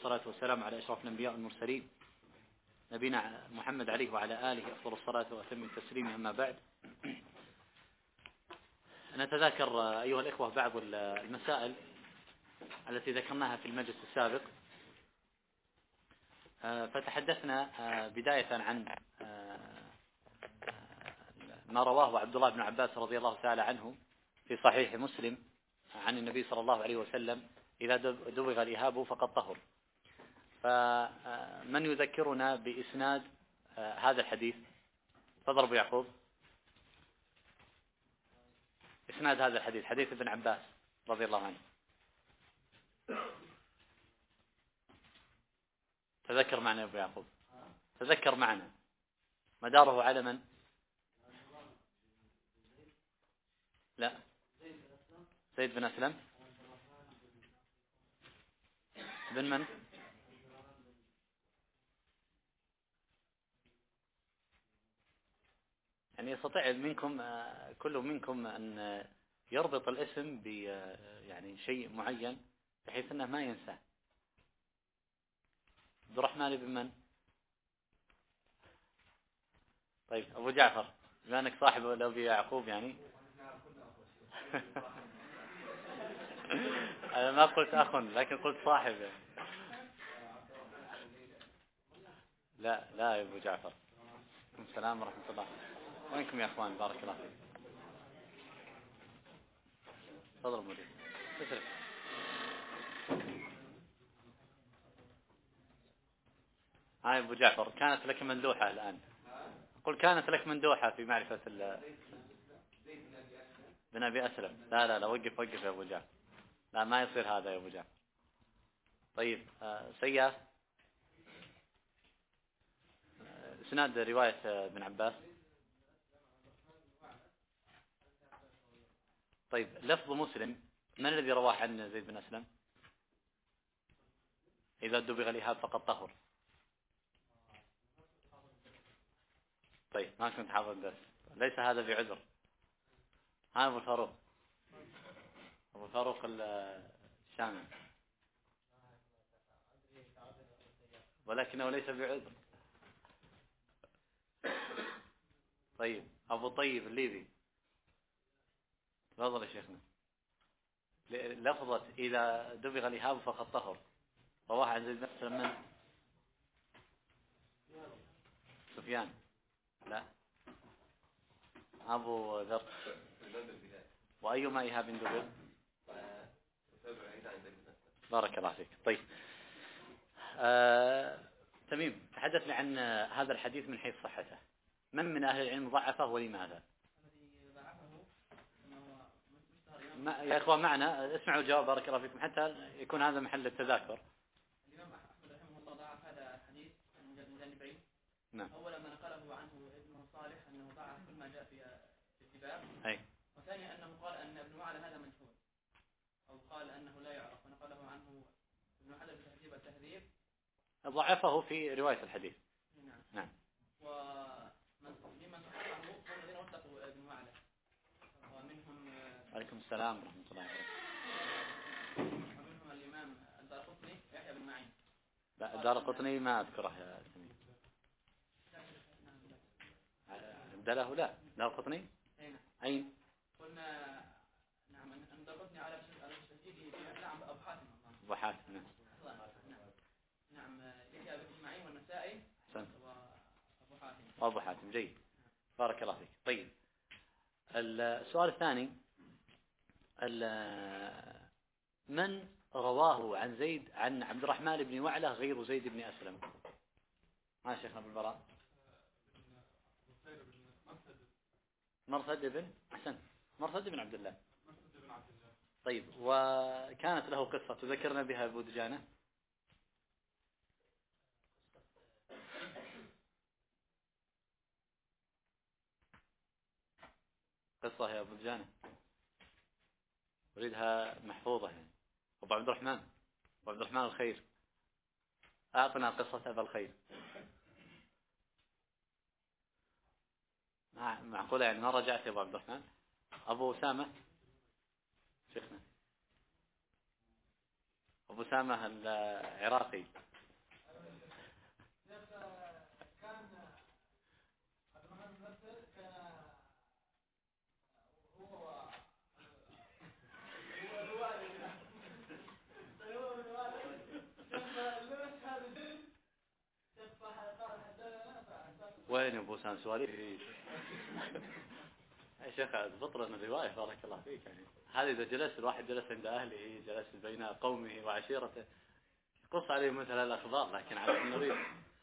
والصلاة والسلام على أشرف الأنبياء والمرسلين نبينا محمد عليه وعلى آله أفضل الصلاة وأتم التسليم. أما بعد، نتذاكر أيها الإخوة بعض المسائل التي ذكرناها في المجلس السابق. فتحدثنا بداية عن ما رواه عبد الله بن عباس رضي الله تعالى عنه في صحيح مسلم عن النبي صلى الله عليه وسلم: إذا دبغ الإهاب فقد طهر. فمن يذكرنا بإسناد هذا الحديث؟ تفضل أبو يعقوب. إسناد هذا الحديث، حديث ابن عباس رضي الله عنه. تذكر معنا أبو يعقوب، تذكر معنا. مداره على من؟ لا، زيد بن أسلم. بن من؟ يعني يستطيع منكم كل منكم أن يربط الاسم ب يعني شيء معين بحيث أنه ما ينساه. عبد الرحمن بن من؟ طيب أبو جعفر، بما أنك صاحب أبي يعقوب يعني. أنا ما قلت أخ لكن قلت صاحب. لا يا أبو جعفر. السلام ورحمة الله. وينكم يا أخوان؟ بارك الله فيك. تفضل مدير. تسرق. هاي أبو جعفر، كانت لك مندوحة الآن. قل كانت لك مندوحة في معرفة بن أبي أسلم. لا وقف يا أبو جعفر. لا، ما يصير هذا يا أبو جعفر. طيب سياف، اسناد رواية ابن عباس. طيب لفظ مسلم، من الذي رواه عن زيد بن أسلم؟ إذا دبغ الإهاب فقد طهر. طيب ما كنت حافظ الدرس، ليس هذا بعذر. ها أبو فاروق الشامي، ولكنه ليس بعذر. طيب أبو طيب الليبي، تفضل يا شيخنا. لفظة إذا دبغ الإهاب فقد طهر رواه عن زيد بن أسلم من؟ سفيان. لا، أبو ذر. وأيما إهاب دبغ؟ بارك الله فيك. طيب تميم، تحدثنا عن هذا الحديث من حيث صحته. من أهل العلم ضعفه ولماذا؟ يا إخوان معنا اسمعوا الجواب بارك الله فيكم حتى يكون هذا محل التذاكر. الإمام أحمد رحمه الله ضعف هذا الحديث من جانبين. نعم. أولا ما نقله عنه ابن صالح أنه ضعف كل ما جاء في الاتباع. أي. وثانيا أنه قال أن ابن معلى هذا مجهول، أو قال أنه لا يعرف، ونقله عنه ابن حجر في تهذيب التهذيب. ضعفه في رواية الحديث. نعم. ومن صححه هم الذين وثقوا ابن معلى، ومنهم عليكم السلام ورحمة الله وبركاته. ومنهم الإمام الدارقطني يحيى بن معين. لا، الدارقطني ما أذكره يا سمير. عبدله لا، الدارقطني أين؟ قلنا نعم أن الدارقطني على تسجيله. نعم أبو حاتم. أبو حاتم. نعم يحيى بن معين والنسائي وأبو حاتم. جيد، بارك الله فيك. طيب السؤال الثاني، من رواه عن زيد عن عبد الرحمن بن وعلة غير زيد بن أسلم؟ ما شيخنا أبو البراء؟ مرثد بن أحسن، مرثد بن عبد الله. طيب، وكانت له قصة تذكرنا بها أبو دجانة. قصة يا أبو دجانة أريدها محفوظة يعني. أبو عبد الرحمن الخير، أعطنا قصة أبا الخير. معقولة يعني ما رجعت يا أبو عبد الرحمن؟ أبو أسامة شيخنا. أبو سامة العراقي. وين أبو سامة سواليف يا شيخ اضبط لنا الرواية بارك الله فيك. يعني هذا إذا جلس الواحد جلس عند أهله، جلس بين قومه وعشيرته، قص عليه مثل الأخبار، لكن على النريد.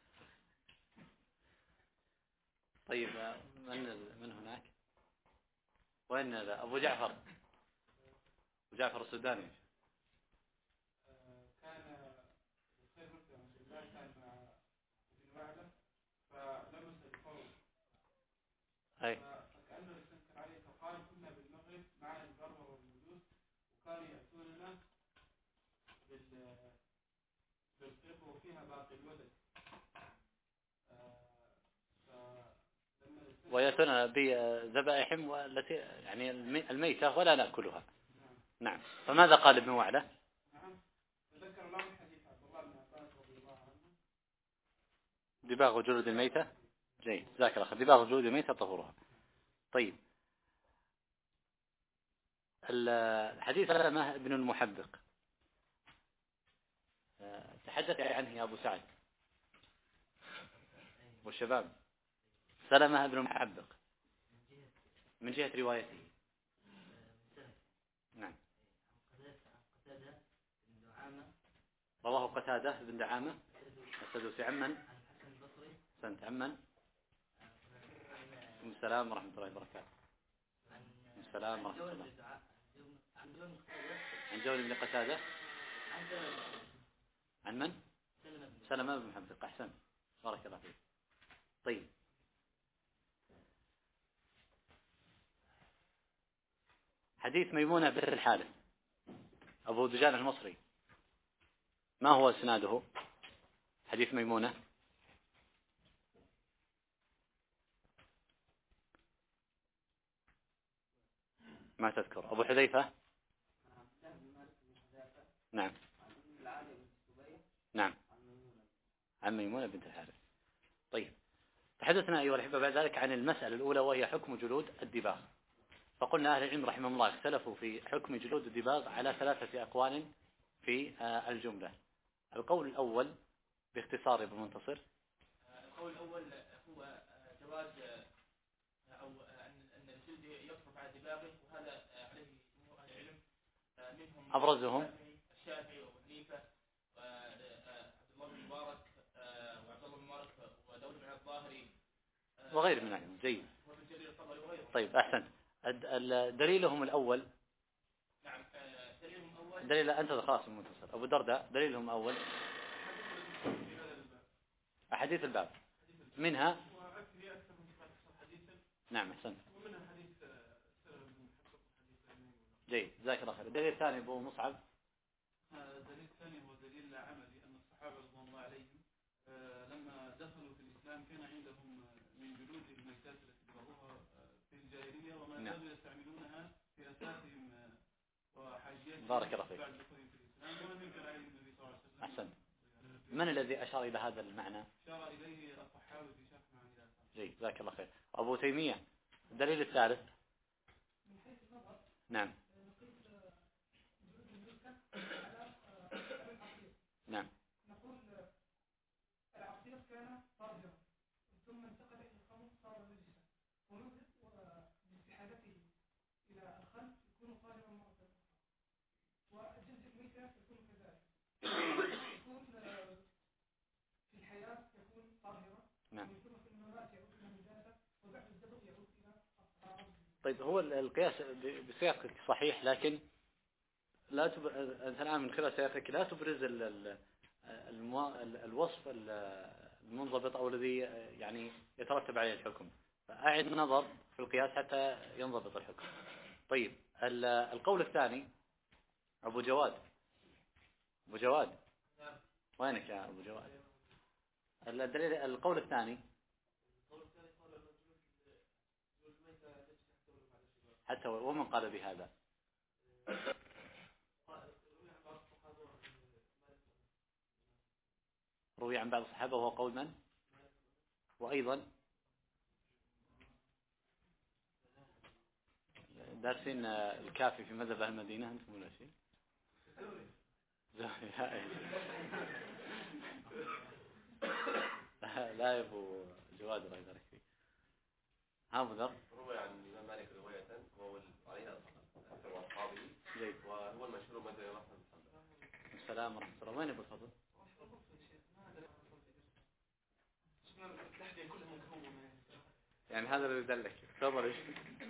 طيب من هناك؟ وين أبو جعفر؟ أبو جعفر السوداني. كان الخير مثل رسول الله كان مع ابن وعلة فلمس القوم فكأنه يستنكر عليه فقال كنا بالمغرب معنا البربر والمجوس وكانوا يأتوننا بالقرب وفيها باقي الودك ويأتوننا بذبائحهم التي يعني الميتة ولا نأكلها. نعم. فماذا قال ابن وعلة؟ ذكر الله حديث عبد الله بن عباس رضي الله عنه دباغ جلود الميتة. جيد، جزاك الله خير. دباغ جلود الميتة طهورها. طيب، الحديث سلمة بن المحبق تحدث عنه يا أبو سعد والشباب. سلمة بن المحبق من جهة روايته. نعم. رواه قتادة بن دعامة السدوسي. عمن؟ سنت عمن؟ السلام ورحمة الله وبركاته. السلام ورحمة الله. عن جون بن قتادة. عن من؟ سلمة بن محبق. أحسن، بارك الله فيك. طيب، حديث ميمونة بنت الحارث أبو دجان المصري، ما هو اسناده؟ حديث ميمونة. ما تذكر. أبو حذيفة. نعم نعم، عن ميمونة بنت الحارث. طيب، تحدثنا أيها الأحبة بعد ذلك عن المسألة الأولى وهي حكم جلود الدباغ. فقلنا أهل العلم رحمهم الله اختلفوا في حكم جلود الدباغ على 3 أقوال في الجملة. القول الأول باختصار ابن منتصر. القول الأول هو جواز أو أن الجلد يصرف على دباغه، وهذا عليه جمهور أهل العلم منهم أبرزهم الشافعي وحنيفة وعبد الله بن مبارك وعبد الله بن مبارك وداود بن الظاهري وغير من علم. جيد. طيب، أحسن. دليلهم الأول. نعم، دليلهم الأول دليل أنت خاص المنتصر أبو درداء. دليلهم الأول أحاديث الباب، منها نعم أحسن. جيد، جزاك الله خير. الدليل الثاني أبو مصعب. الدليل الثاني هو دليل عملي أن الصحابة رضوان الله عليهم لما دخلوا في الإسلام كان عندهم من جلود الميتات التي ضربوها في الجاهلية وما زالوا يستعملونها في أساسهم وحاجياتهم. بارك الله فيك. أحسن. من الذي أشار إلى هذا المعنى؟ أشار إليه الطحاوي في شرح معاني الآثار. جيد، جزاك الله خير. أبو تيمية. الدليل الثالث. نعم نعم. نقول العصير كان طاهرا ثم انتقل الى الخمر صار نجسا، ونوجد باستحالته الى الخل يكون طاهرا مره اخرى، والجلد الميتة يكون كذلك، يكون في الحياه يكون طاهرا، نعم. ويكون في الممات يعود الى النجاسه، وبعد الذبح يعود الى الطهاره. طيب، هو القياس بسياق صحيح، لكن لا أنت الآن من خلال سياقك لا تبرز الوصف المنضبط أو الذي يعني يترتب عليه الحكم، فأعد النظر في القياس حتى ينضبط الحكم. طيب، القول الثاني أبو جواد. أبو جواد، وينك يا أبو جواد؟ الدليل القول الثاني حتى ومن قال بهذا؟ روي عن بعض الصحابة، وهو قول من؟ وأيضا دارسين الكافي في مذهب أهل المدينة أنتم ولا شيء؟ لا يا أبو جواد الله يبارك فيك. ها أبو ذر. روي عن الإمام مالك رواية وهو عليها أكثر أصحابه. جيد. وهو المشهور مذهب الإمام أحمد. السلام ورحمة الله. وين أبو الفضل؟ يعني هذا اللي يدلك. تفضل ايش؟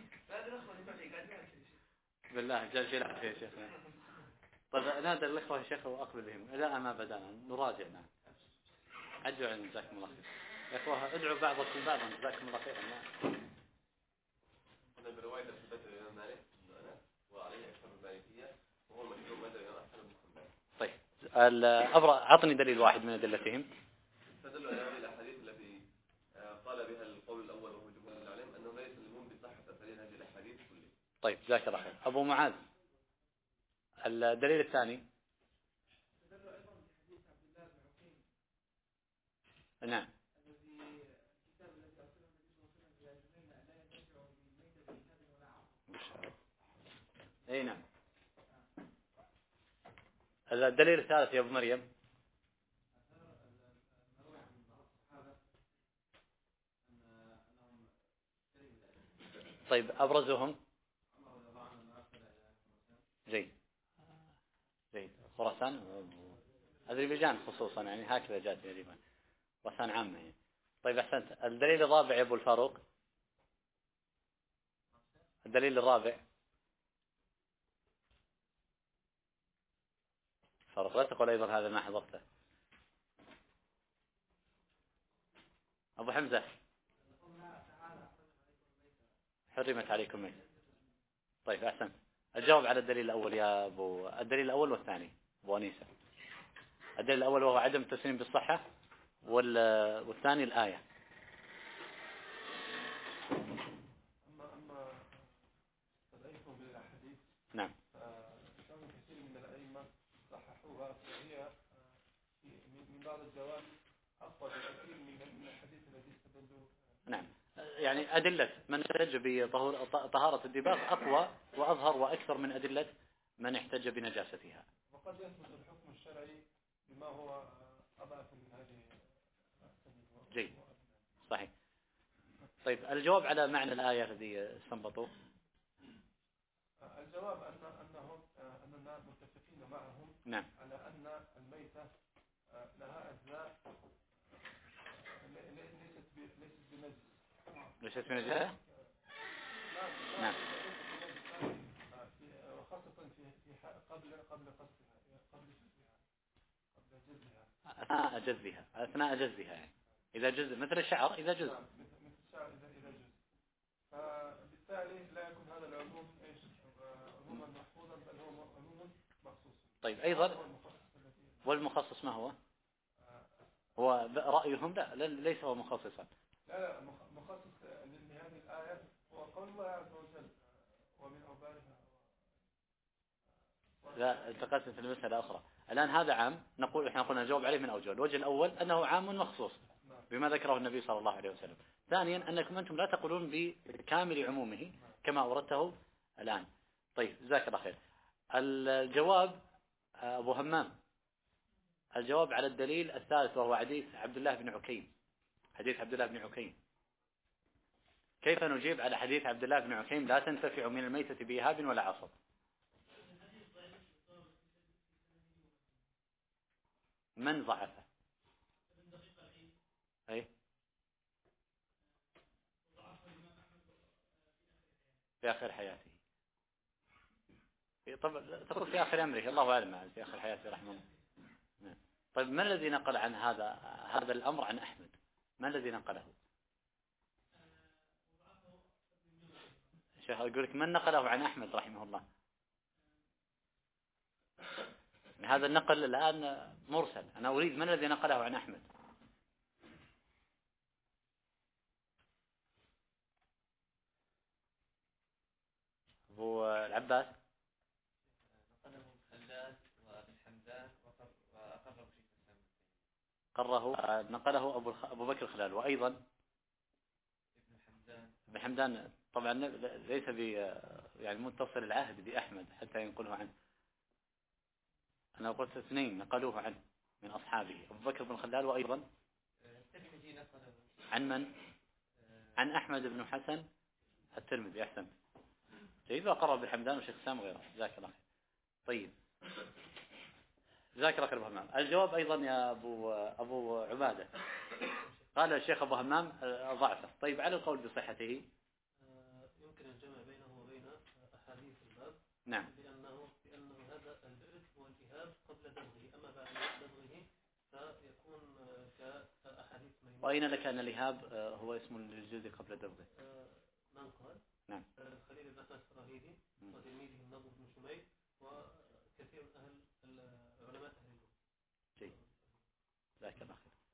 بالله جل جلاله يا شيخنا. طيب نادى الإخوة يا شيخ وأقبل بهم إلى ما بدأنا نراجع معه. عجوا عن جزاكم الله خير. يا إخوة ادعوا بعضكم بعضا جزاكم الله خيرا. أنا برواية أثبت الإمام مالك أنا وعليه أكثر المالكية وهو المشهور مذهب الإمام أحمد بن حنبل. طيب أعطني دليل واحد من أدلتهم. تدل على هذه الأحاديث التي قال بها القول الأول وهو جمهور العلم أنه لا يسلمون بصحة أساليب هذه الأحاديث كلها. طيب جزاك الله خير. أبو معاذ الدليل الثاني. نعم. اي نعم. الدليل الثالث يا ابو مريم. طيب ابرزهم. جيد. خراسان أذربيجان خصوصا يعني هكذا جاءت تقريبا خراسان عامة يعني. طيب أحسنت. الدليل الرابع يا أبو الفاروق. الدليل الرابع. فاروق لا تقول أيضا هذا ما حضرته. أبو حمزة. حرمت عليكم ميت. طيب أحسنت. الجواب على الدليل الأول يا أبو. الدليل الأول والثاني أبو أنيسة. الدليل الأول وهو عدم التسليم بالصحة والثاني الآية. أما تضعيفهم بالأحاديث نعم. كانوا كثير من الأئمة صححوها فهي من بعض الجوانب أقوى بكثير من الحديث الذي استدلوا. نعم. يعني أدلة من احتج بطهارة الدباغ أقوى وأظهر وأكثر من أدلة من احتج بنجاستها. وقد يثبت الحكم الشرعي بما هو أضعف من هذه. جيد. صحيح. طيب الجواب على معنى الآية الذي استنبطوه. الجواب أننا متفقين معهم. نعم. على أن الميتة لها أجزاء ليست بنجس. ليست بنجاسة؟ نعم. وخاصة في قبل قصدها قبل جزها. أثناء جزها يعني. إذا جز مثل الشعر إذا جز. مثل الشعر إذا جز. فبالتالي لا يكون هذا العموم عموما محفوظا بل هو عموما مخصوصا. طيب أيضا والمخصص ما هو؟ هو رأيهم لا ليس هو مخصصا. لا مخصص لهذه الآية هو قول الله عز وجل ومن أوبارها. لا انتقلت في المسألة أخرى. الآن هذا عام احنا قلنا نجاوب عليه من أوجه. الوجه الأول أنه عام مخصوص بما ذكره النبي صلى الله عليه وسلم. ثانيا أنكم أنتم لا تقولون بكامل عمومه كما أوردته الآن. طيب جزاك الله خير. الجواب أبو همام. الجواب على الدليل الثالث وهو حديث عبد الله بن عكيم. حديث عبد الله بن عكيم. كيف نجيب على حديث عبد الله بن عكيم لا تنتفع من الميتة بإهاب ولا عصب؟ من ضعفه؟ أي في آخر حياته. طب تقول في آخر أمره الله أعلم في آخر حياته رحمه الله. طيب من الذي نقل عن هذا الأمر عن أحمد؟ من الذي نقله؟ شيخ أقول لك من نقله عن أحمد رحمه الله؟ هذا النقل الآن مرسل. أنا أريد من الذي نقله عن أحمد؟ أبو العباس. أقره نقله أبو بكر الخلال. وأيضا ابن حمدان طبعا ليس يعني متصل العهد بأحمد حتى ينقله عنه. أنا قلت اثنين نقلوه عنه من أصحابه، أبو بكر بن الخلال وأيضا عن من؟ عن أحمد بن حسن الترمذي. أحسن، جيد. وقرأ بالحمدان وشيخ سام وغيره. جزاك الله خير. طيب، جزاك الله خير أبو همام. الجواب أيضا يا أبو عبادة، قال الشيخ أبو همام ضعفه. طيب، على القول بصحته يمكن الجمع بينه وبين أحاديث الباب. نعم، لأنه هذا البئر هو التهاب قبل دمغه، أما بعد دمغه فيكون كأحاديث ميمونة. وأين لك أن الإهاب هو اسم للجلد قبل دمغه؟ من قال؟ نعم، خليل بن أحمد الفراهيدي وتلميذه النضر بن شميل وكثير من علماء أهل اللغة. جيد، جزاك الله خير.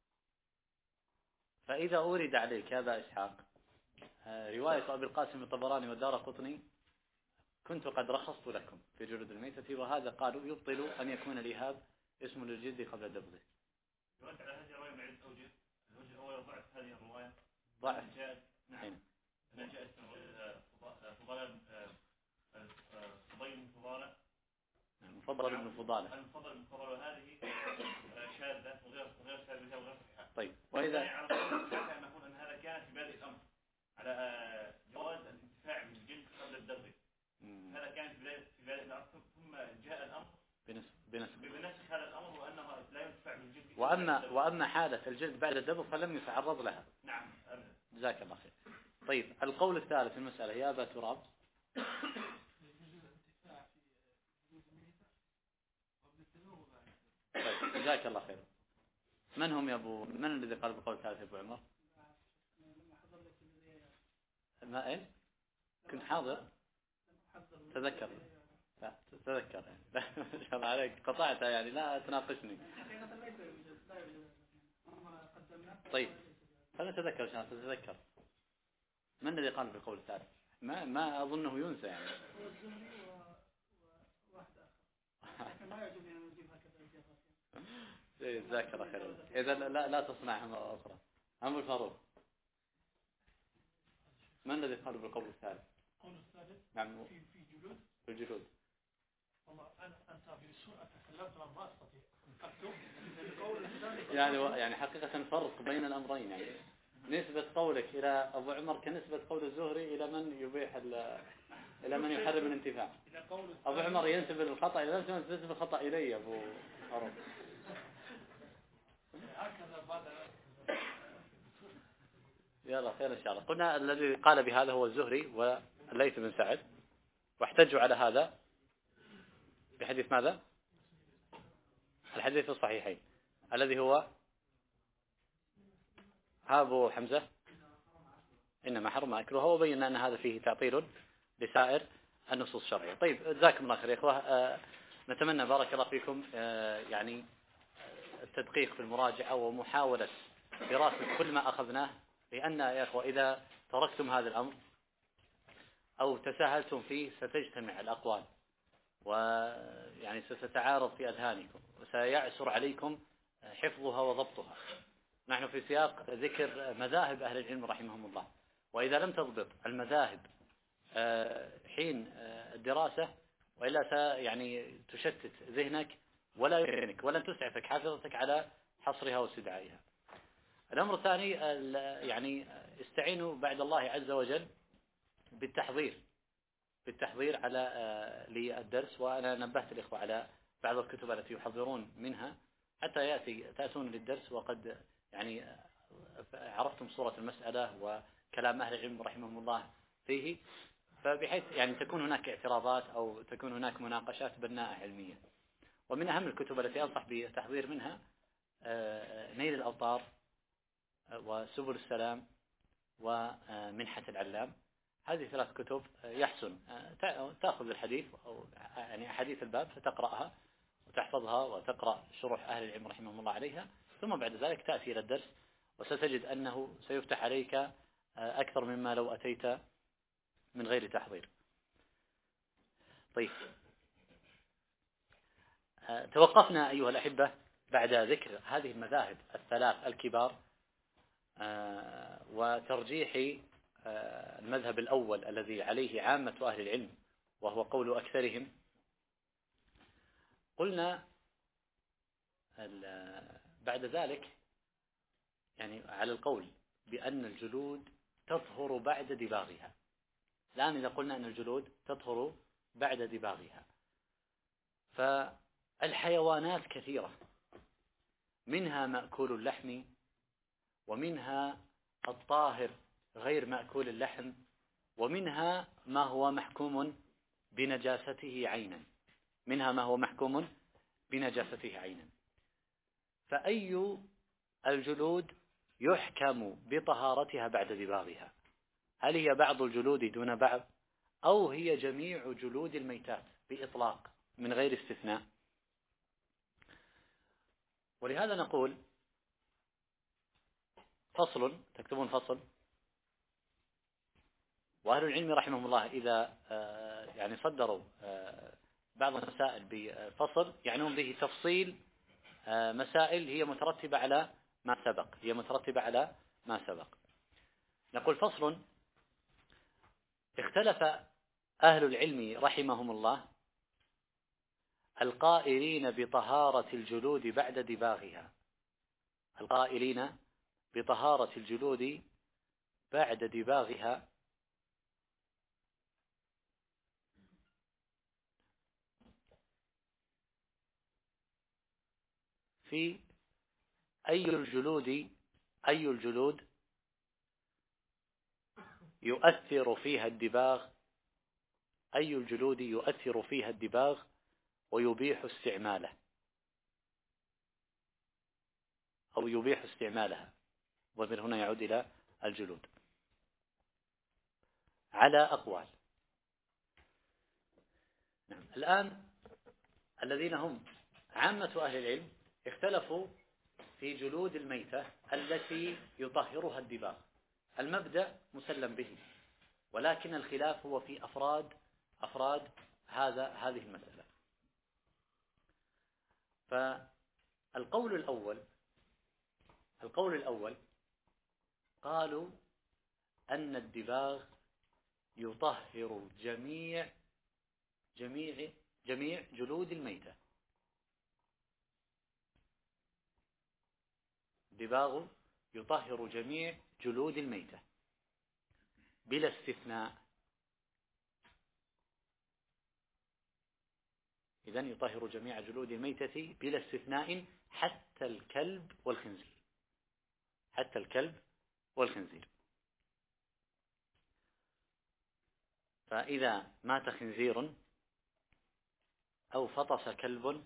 فإذا أورد عليك هذا إسحاق رواية أبي القاسم الطبراني والدارقطني كنت قد رخصت لكم في جلود الميتة، وهذا قالوا يبطل أن يكون الإهاب اسم للجلد قبل دمغه. يرد على هذه الرواية من عدة أوجه. الوجه الأول ضعف هذه الرواية. ضعف. نعم. من جاء فضالة المفضل بن فضالة. وهذه شاذة وغير ثابتة وغير صحيحة. طيب، وإذا حتى نقول أن هذا كان في بادئ الأمر على جواز الانتفاع بالجلد قبل الدمغ. هذا كان في بادئ الأمر، ثم جاء الأمر بنسخ هذا الأمر وأنه لا ينتفع بالجلد. وأما حالة الجلد بعد الدمغ فلم يتعرض لها. نعم. جزاك الله خير. طيب، القول الثالث في المسألة يا أبا تراب. طيب، جزاك الله خير. من هم يا أبو، من الذي قال بقول الثالث يا أبو عمر؟ ما إيه؟ كنت حاضر؟ تذكر؟ لا تذكر يعني. لا ما شاء الله عليك، قطعتها يعني، لا تناقشني. طيب، خلنا نتذكر عشان تتذكر. من الذي قال بالقول الثالث؟ ما أظنه ينسى يعني. ما يجب أن نجيب هكذا الإجابات. جزاك الله خير. إذا لا تصنعها مرة أخرى. أم الفاروق، من الذي قال بالقول الثالث؟ القول الثالث نعم، في جلود. في الجلود. والله أنت بسرعة تكلمت ما أستطيع أكتب. يعني حقيقة فرق بين الأمرين، يعني نسبة قولك إلى أبو عمر كنسبة قول الزهري إلى من يبيح إلى من يحرم الانتفاع. أبو عمر ينسب الخطأ إلى نفسه وينسب الخطأ إلي أبو عمر. يلا خير إن شاء الله. قلنا الذي قال بهذا هو الزهري والليث بن سعد، واحتجوا على هذا بحديث ماذا؟ الحديث الصحيحين الذي هو أبو حمزة إنما حرم أكلها، وبينا أن هذا فيه تعطيل لسائر النصوص الشرعية. طيب، جزاكم الله خير يا إخوة. نتمنى بارك الله فيكم يعني التدقيق في المراجعة ومحاولة دراسة كل ما أخذناه، لأن يا إخوة إذا تركتم هذا الأمر أو تساهلتم فيه ستجتمع الأقوال ويعني ستتعارض في أذهانكم وسيعسر عليكم حفظها وضبطها. نحن في سياق ذكر مذاهب أهل العلم رحمهم الله، وإذا لم تضبط المذاهب حين الدراسة وإلا يعني تشتت ذهنك ولا يمكنك ولن تسعفك حافظتك على حصرها واستدعائها. الأمر الثاني يعني استعينوا بعد الله عز وجل بالتحضير على للدرس، وأنا نبهت الإخوة على بعض الكتب التي يحضرون منها حتى تأتون للدرس وقد يعني عرفتم صورة المسألة وكلام أهل العلم رحمهم الله فيه، فبحيث يعني تكون هناك اعتراضات أو تكون هناك مناقشات بناءة علمية. ومن أهم الكتب التي أنصح بالتحضير منها نيل الأوطار وسبل السلام ومنحة العلام. هذه 3 كتب يحسن تأخذ الحديث أو يعني أحاديث الباب فتقرأها وتحفظها وتقرأ شروح أهل العلم رحمهم الله عليها، ثم بعد ذلك تأتي إلى الدرس وستجد أنه سيفتح عليك أكثر مما لو أتيت من غير تحضير. طيب، توقفنا أيها الأحبة بعد ذكر هذه المذاهب الثلاث الكبار وترجيح المذهب الأول الذي عليه عامة أهل العلم وهو قول أكثرهم، قلنا بعد ذلك يعني على القول بأن الجلود تطهر بعد دباغها. الآن إذا قلنا أن الجلود تطهر بعد دباغها، فالحيوانات كثيرة، منها مأكول اللحم، ومنها الطاهر غير مأكول اللحم، ومنها ما هو محكوم بنجاسته عينا، منها ما هو محكوم بنجاسته عينا. فأي الجلود يحكم بطهارتها بعد دباغها؟ هل هي بعض الجلود دون بعض، أو هي جميع جلود الميتات بإطلاق من غير استثناء؟ ولهذا نقول فصل، تكتبون فصل، وأهل العلم رحمهم الله إذا يعني صدروا بعض المسائل بفصل يعنون به تفصيل مسائل هي مترتبة على ما سبق، نقول فصل: اختلف أهل العلم رحمهم الله القائلين بطهارة الجلود بعد دباغها، القائلين بطهارة الجلود بعد دباغها في أي الجلود يؤثر فيها الدباغ، أي الجلود يؤثر فيها الدباغ ويبيح استعماله أو يبيح استعمالها، ومن هنا يعود إلى الجلود، على أقوال. نعم. الآن الذين هم عامة أهل العلم اختلفوا في جلود الميتة التي يطهرها الدباغ. المبدأ مسلم به، ولكن الخلاف هو في أفراد هذه المسألة. فالقول الأول قالوا أن الدباغ يطهر جميع جلود الميتة، الدباغ يطهر جميع جلود الميتة بلا استثناء. إذن يطهر جميع جلود الميتة بلا استثناء حتى الكلب والخنزير. فإذا مات خنزير أو فطس كلب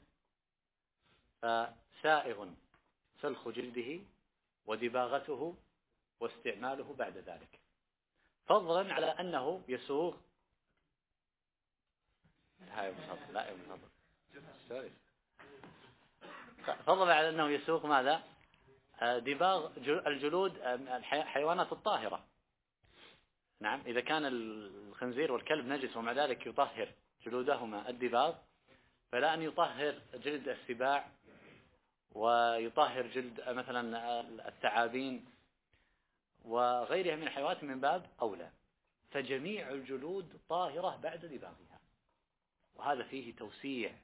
فسائغ سلخ جلده ودباغته واستعماله بعد ذلك، فضلا على أنه يسوغ فضلا على أنه يسوغ ماذا؟ دباغ الجلود الحيوانات الطاهرة. نعم، إذا كان الخنزير والكلب نجس ومع ذلك يطهر جلودهما الدباغ، فلا أن يطهر جلد السباع ويطهر جلد مثلا الثعابين وغيرها من الحيوانات من باب أولى. فجميع الجلود طاهرة بعد دباغها، وهذا فيه توسيع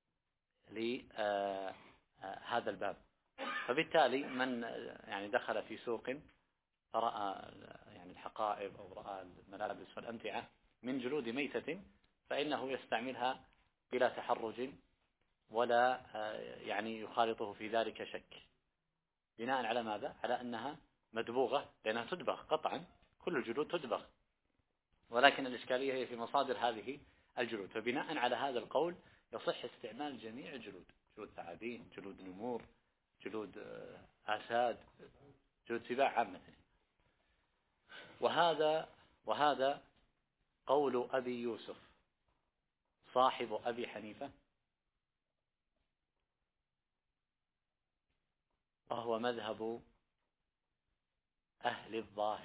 لهذا الباب. فبالتالي من يعني دخل في سوق فرأى يعني الحقائب أو رأى الملابس والأمتعة من جلود ميتة فإنه يستعملها بلا تحرج ولا يعني يخالطه في ذلك شك، بناء على ماذا؟ على أنها مدبوغة، لأنها تدبغ قطعا، كل الجلود تدبغ، ولكن الإشكالية هي في مصادر هذه الجلود. فبناء على هذا القول يصح استعمال جميع الجلود، جلود ثعابين، جلود نمور، جلود آساد، جلود سباع عامة. وهذا قول أبي يوسف صاحب أبي حنيفة، وهو مذهب أهل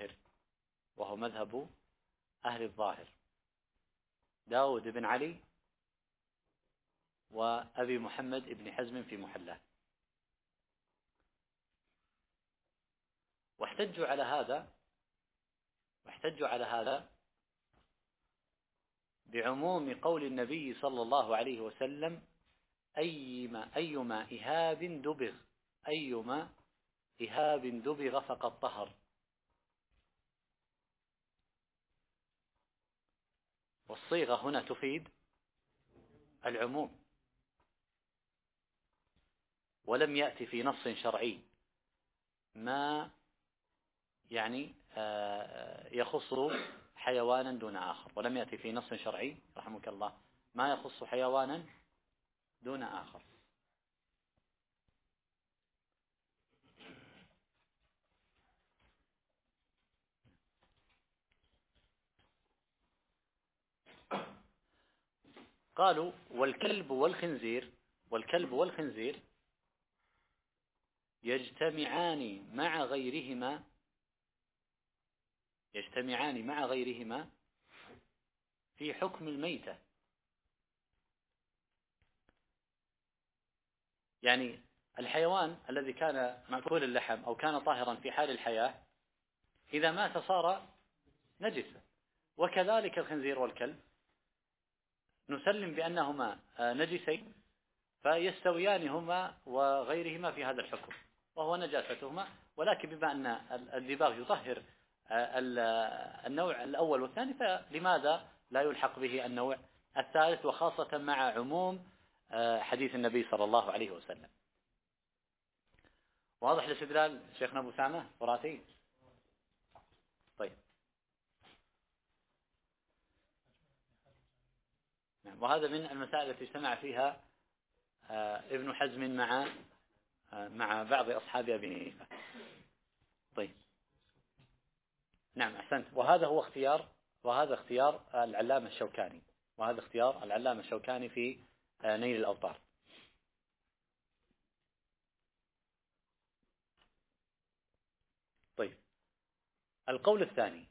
الظاهر، داود بن علي وأبي محمد بن حزم في محلاه. واحتجوا على هذا بعموم قول النبي صلى الله عليه وسلم أيما إهاب دبغ فقد طهر. والصيغة هنا تفيد العموم، ولم يأتي في نص شرعي ما يعني يخص حيوانا دون آخر، ولم يأتي في نص شرعي رحمك الله ما يخص حيوانا دون آخر. قالوا والكلب والخنزير يجتمعان مع غيرهما في حكم الميتة. يعني الحيوان الذي كان مأكول اللحم أو كان طاهرا في حال الحياة إذا مات صار نجسا، وكذلك الخنزير والكلب نسلم بأنهما نجسين فيستويان هما وغيرهما في هذا الحكم وهو نجاستهما، ولكن بما أن الدباغ يطهر النوع الأول والثاني فلماذا لا يلحق به النوع الثالث، وخاصة مع عموم حديث النبي صلى الله عليه وسلم. واضح الاستدلال شيخنا أبو سامة فراتي؟ طيب نعم. وهذا من المسائل التي اجتمع فيها ابن حزم مع بعض أصحاب أبي حنيفة. طيب نعم أحسنت. وهذا اختيار العلامة الشوكاني في نيل الأوطار. طيب القول الثاني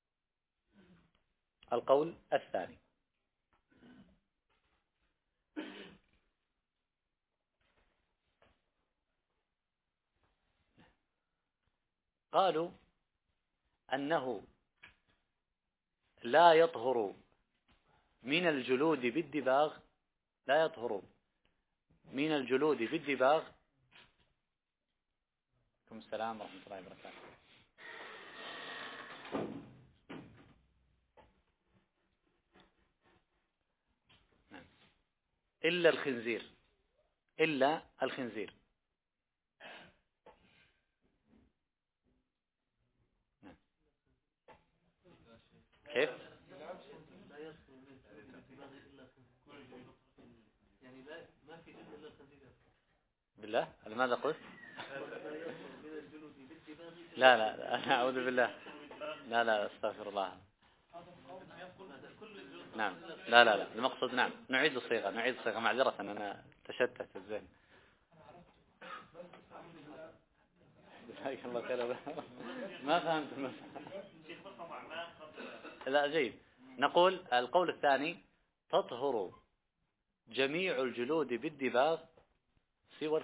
قالوا أنه لا يطهر من الجلود بالدباغ عليكم السلام ورحمة الله وبركاته. إلا الخنزير كيف؟ يعني ما في جلد إلا الخنزير. بالله لماذا قلت؟ لا أنا أعوذ بالله. لا استغفر الله. نعم لا المقصود نعم نعيد الصيغة معذرة أنا تشتت الذهن. جزاك الله خير. ما فهمت المسألة. لا جيد. نقول القول الثاني تطهر جميع الجلود بالدباغ سوى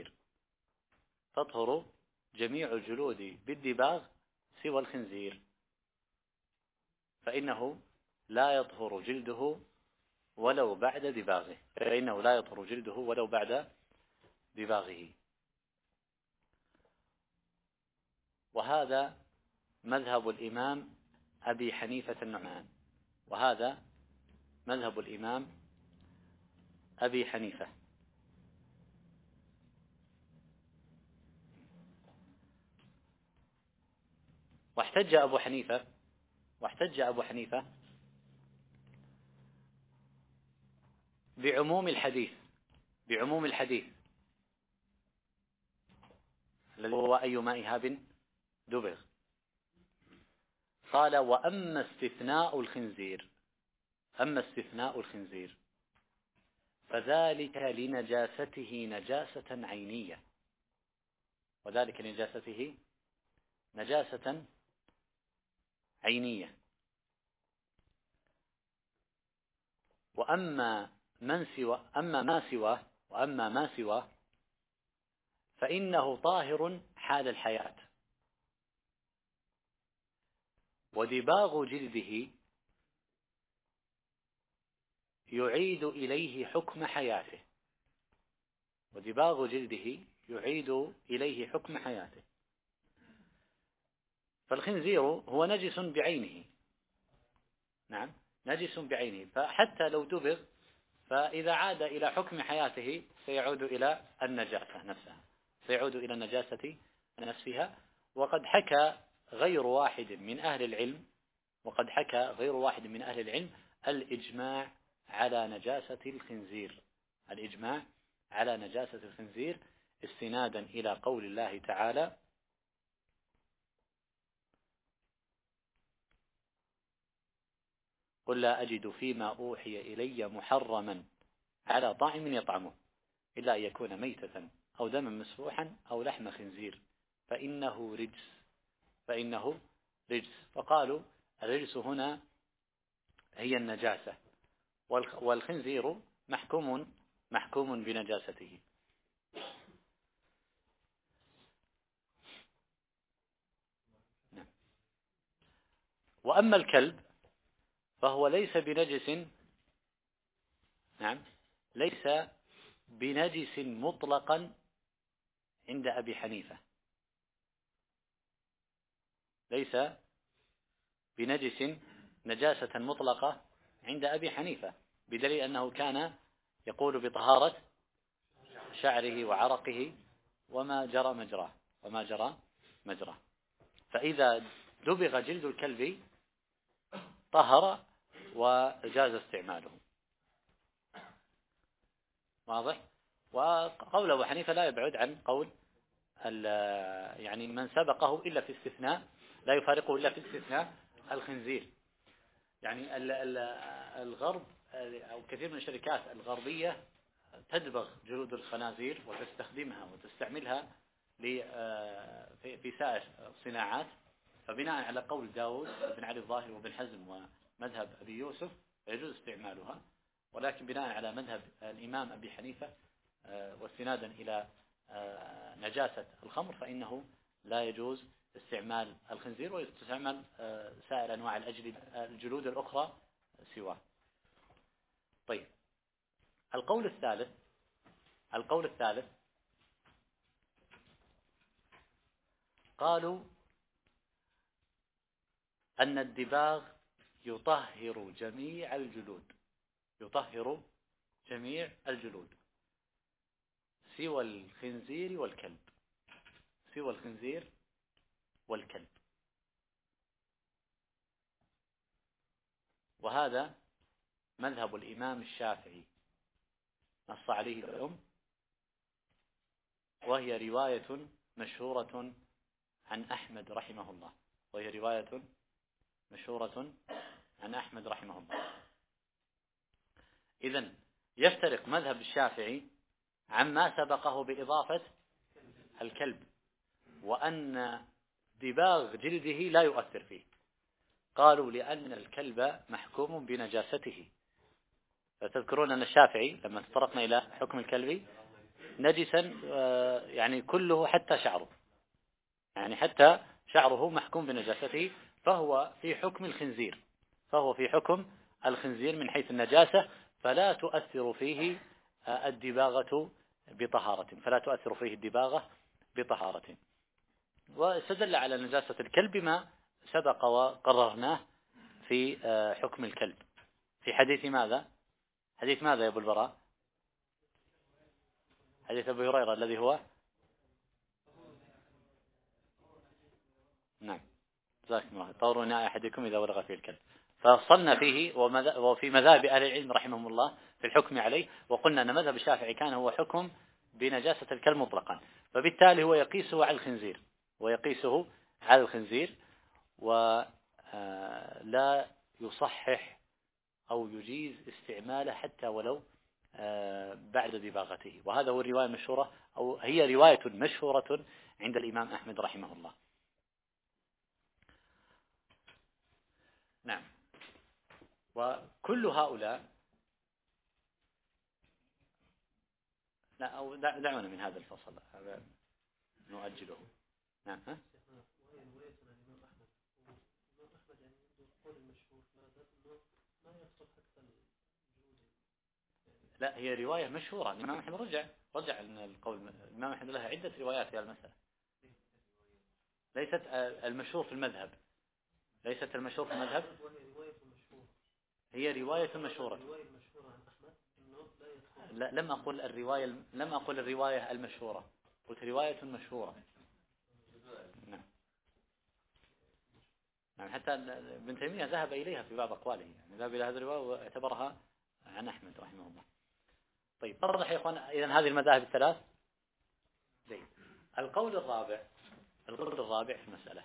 الخنزير، فإنه لا يطهر جلده ولو بعد دباغه. وهذا مذهب الإمام أبي حنيفة النعمان، واحتج أبو حنيفة بعموم الحديث الذي هو أيما إهاب دبغ. قال وأما استثناء الخنزير فذلك لنجاسته نجاسة عينية، وأما ما سواه فإنه طاهر حال الحياة، ودباغ جلده يعيد إليه حكم حياته. ودباغ جلده يعيد إليه حكم حياته. فالخنزير هو نجس بعينه. نعم، نجس بعينه، فحتى لو دبغ فإذا عاد إلى حكم حياته سيعود إلى النجاسة نفسها، سيعود إلى النجاسة نفسها. وقد حكى غير واحد من أهل العلم الإجماع على نجاسة الخنزير، الإجماع على نجاسة الخنزير استنادا إلى قول الله تعالى: قل لا أجد فيما أوحي إلي محرما على طاعم يطعمه إلا أن يكون ميتة أو دما مسفوحا أو لحم خنزير فإنه رجس. فقالوا الرجس هنا هي النجاسة، والخنزير محكوم بنجاسته. نعم. وأما الكلب فهو ليس بنجس، نعم، ليس بنجس مطلقا عند أبي حنيفة، ليس بنجس نجاسة مطلقة عند أبي حنيفة، بدليل أنه كان يقول بطهارة شعره وعرقه وما جرى مجراه. فإذا دبغ جلد الكلب طهر وجاز استعماله. واضح؟ وقول أبو حنيفة لا يبعد عن قول يعني من سبقه إلا في استثناء، لا يفارقه إلا في استثناء الخنزير. يعني الغرب أو كثير من الشركات الغربية تدبغ جلود الخنازير وتستخدمها وتستعملها في سائر الصناعات. فبناء على قول داود بن علي الظاهري وابن حزم ومذهب أبي يوسف يجوز استعمالها، ولكن بناء على مذهب الإمام أبي حنيفة واستنادا إلى نجاسة الخمر فإنه لا يجوز استعمال الخنزير، ويستعمل سائر أنواع الجلود الأخرى سواه. طيب، القول الثالث قالوا أن الدباغ يطهر جميع الجلود سوى الخنزير والكلب. وهذا مذهب الإمام الشافعي نص عليه الأم، وهي رواية مشهورة عن أحمد رحمه الله، إذن يفترق مذهب الشافعي عما سبقه بإضافة الكلب، وأن دباغ جلده لا يؤثر فيه. قالوا لأن الكلب محكوم بنجاسته. فتذكرون أن الشافعي لما تطرقنا إلى حكم الكلب نجسا يعني كله حتى شعره محكوم بنجاسته، فهو في حكم الخنزير من حيث النجاسة، فلا تؤثر فيه الدباغة بطهارة. واستدل على نجاسة الكلب بما سبق وقررناه في حكم الكلب في حديث ماذا يا أبو البراء؟ حديث أبو هريرة الذي هو نعم جزاكم الله، طور إناء أحدكم إذا ولغ فيه الكلب. فصلنا فيه وفي مذاهب أهل العلم رحمهم الله في الحكم عليه، وقلنا أن مذهب الشافعي كان هو حكم بنجاسة الكلب مطلقا، فبالتالي هو يقيسه على الخنزير ولا يصحح أو يجيز استعماله حتى ولو بعد دباغته. وهذا هو الرواية المشهورة، أو هي رواية مشهورة عند الإمام أحمد رحمه الله. نعم. وكل هؤلاء دعونا من هذا الفصل هذا نؤجله. نعم. أحمد يعني القول المشهور ماذا إنه ما يدخل حتى الجلود. لا، هي رواية مشهورة. الإمام أحمد رجع أن القول. الإمام أحمد له عدة روايات في المسألة، ليست المشهور في المذهب. ليست المشهور في المذهب، هي رواية مشهورة. لا، لم أقل الرواية المشهورة، قلت رواية مشهورة. نعم. نعم، حتى ابن تيمية ذهب إليها في بعض أقواله، يعني ذهب إلى هذه الرواية واعتبرها عن أحمد رحمه الله. طيب، واضح يا إخوان إذن هذه المذاهب الثلاث. زين. القول الرابع في المسألة.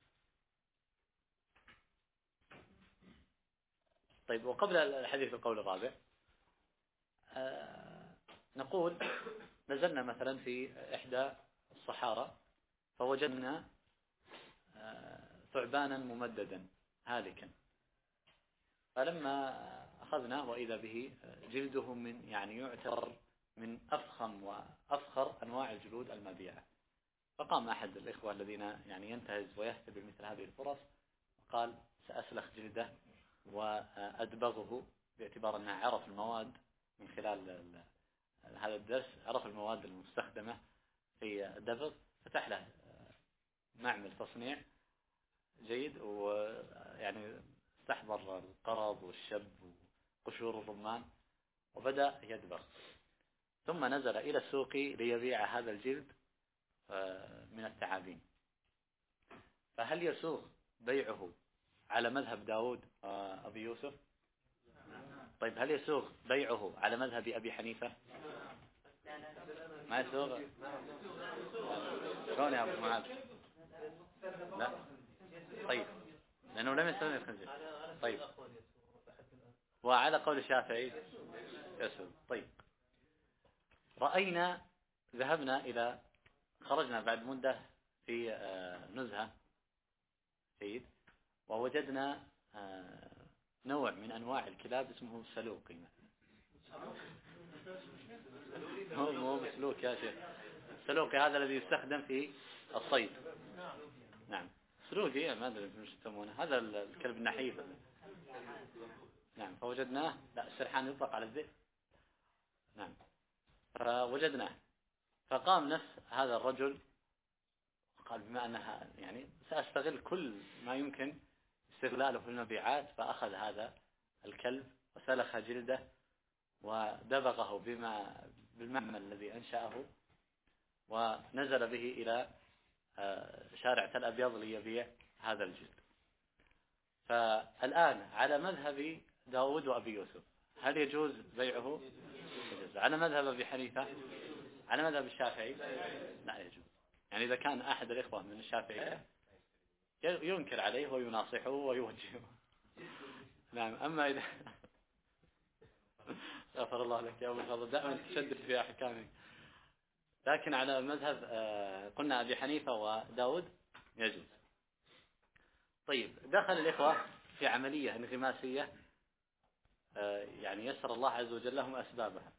طيب، وقبل الحديث في القول الرابع نقول نزلنا مثلا في إحدى الصحارى فوجدنا ثعبانا ممددا هالكا، فلما أخذنا وإذا به جلده يعني يعتبر من أفخم وأفخر أنواع الجلود المبيعة. فقام أحد الإخوة الذين يعني ينتهز ويهتب بمثل هذه الفرص وقال سأسلخ جلده وأدبغه، باعتبار أنه عرف المواد من خلال هذا الدرس، عرف المواد المستخدمة في الدبغ، فتح له معمل تصنيع جيد، ويعني استحضر القرض والشب وقشور الرمان وبدأ يدبغ، ثم نزل إلى السوق ليبيع هذا الجلد من التعابين. فهل يسوغ بيعه على مذهب داود أبي يوسف؟ طيب، هل يسوغ بيعه على مذهب أبي حنيفة؟ ما يسوغ. شلون يا أبو معاذ؟ لا. طيب، لأنه لم يستخدم الخنزير. طيب، وعلى قول الشافعي يسوغ. طيب، خرجنا بعد مدة في نزهة جيد، ووجدنا نوع من أنواع الكلاب اسمه سلوقي مثلا. مو بسلوك يا شيخ، سلوقي هذا الذي يستخدم في الصيد. نعم، سلوقي ما أدري مش يسمونه، هذا الكلب النحيف. نعم، فوجدناه. لا، السرحان يطلق على الذئب. نعم، فوجدناه، فقام نفس هذا الرجل قال بما أنها يعني سأستغل كل ما يمكن استغلاله في المبيعات، فأخذ هذا الكلب وسلخ جلده ودبغه بالمعمل الذي أنشأه، ونزل به إلى شارع تل أبيض ليبيع هذا الجلد. فالآن على مذهب داود وأبي يوسف هل يجوز بيعه؟ يجوز. على مذهب أبي حنيفة، على مذهب الشافعي لا يجوز. يعني إذا كان أحد الإخوة من الشافعية ينكر عليه ويناصحه ويوجهه. نعم، أما إذا غفر الله لك يا أبو الفضل، دائما تشدد في أحكامك. لكن على مذهب قلنا أبي حنيفة وداود يجوز. طيب، دخل الإخوة في عملية انغماسية يعني يسر الله عز وجل لهم أسبابها،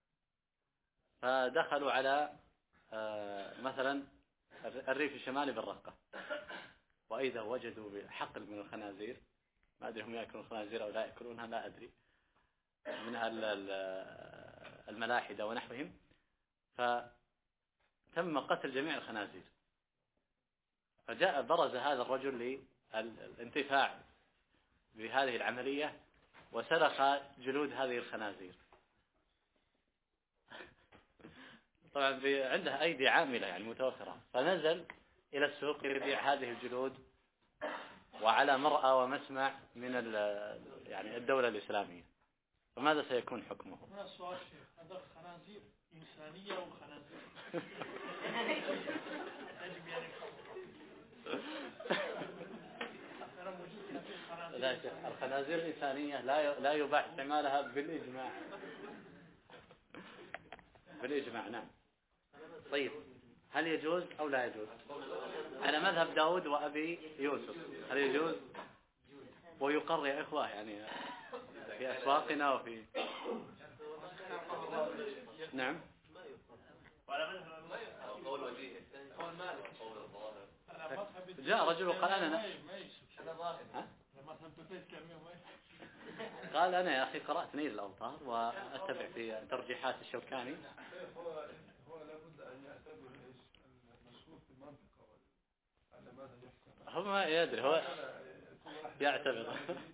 فدخلوا على مثلا الريف الشمالي بالرقة، وإذا وجدوا حقل من الخنازير، ما أدري هم يأكلون الخنازير أو لا يأكلونها، لا أدري، من الملاحدة ونحوهم، فتم قتل جميع الخنازير. برز هذا الرجل للانتفاع بهذه العملية وسلخ جلود هذه الخنازير. طبعا عنده أيدي عاملة يعني متوفرة، فنزل إلى السوق ليبيع هذه الجلود وعلى مرأى ومسمع من يعني الدولة الإسلامية. فماذا سيكون حكمه؟ هنا سؤال شيخ، هذا خنازير إنسانية وخنازير يجب يعني لا شيخ، الخنازير الإنسانية لا يباح استعمالها بالإجماع. بالإجماع، نعم. طيب، هل يجوز أو لا يجوز؟ على مذهب داود وأبي يوسف هل يجوز؟ ويقر يا إخوة يعني في أسواقنا وفي نعم. جاء رجل وقال أنا قال أنا يا أخي قرأت نيل الأوطار وأتبع في ترجيحات الشوكاني. هو لابد أن يعتبر المشهور في المنطقة على ماذا يحكم. هو ما يدري، هو يعتبر.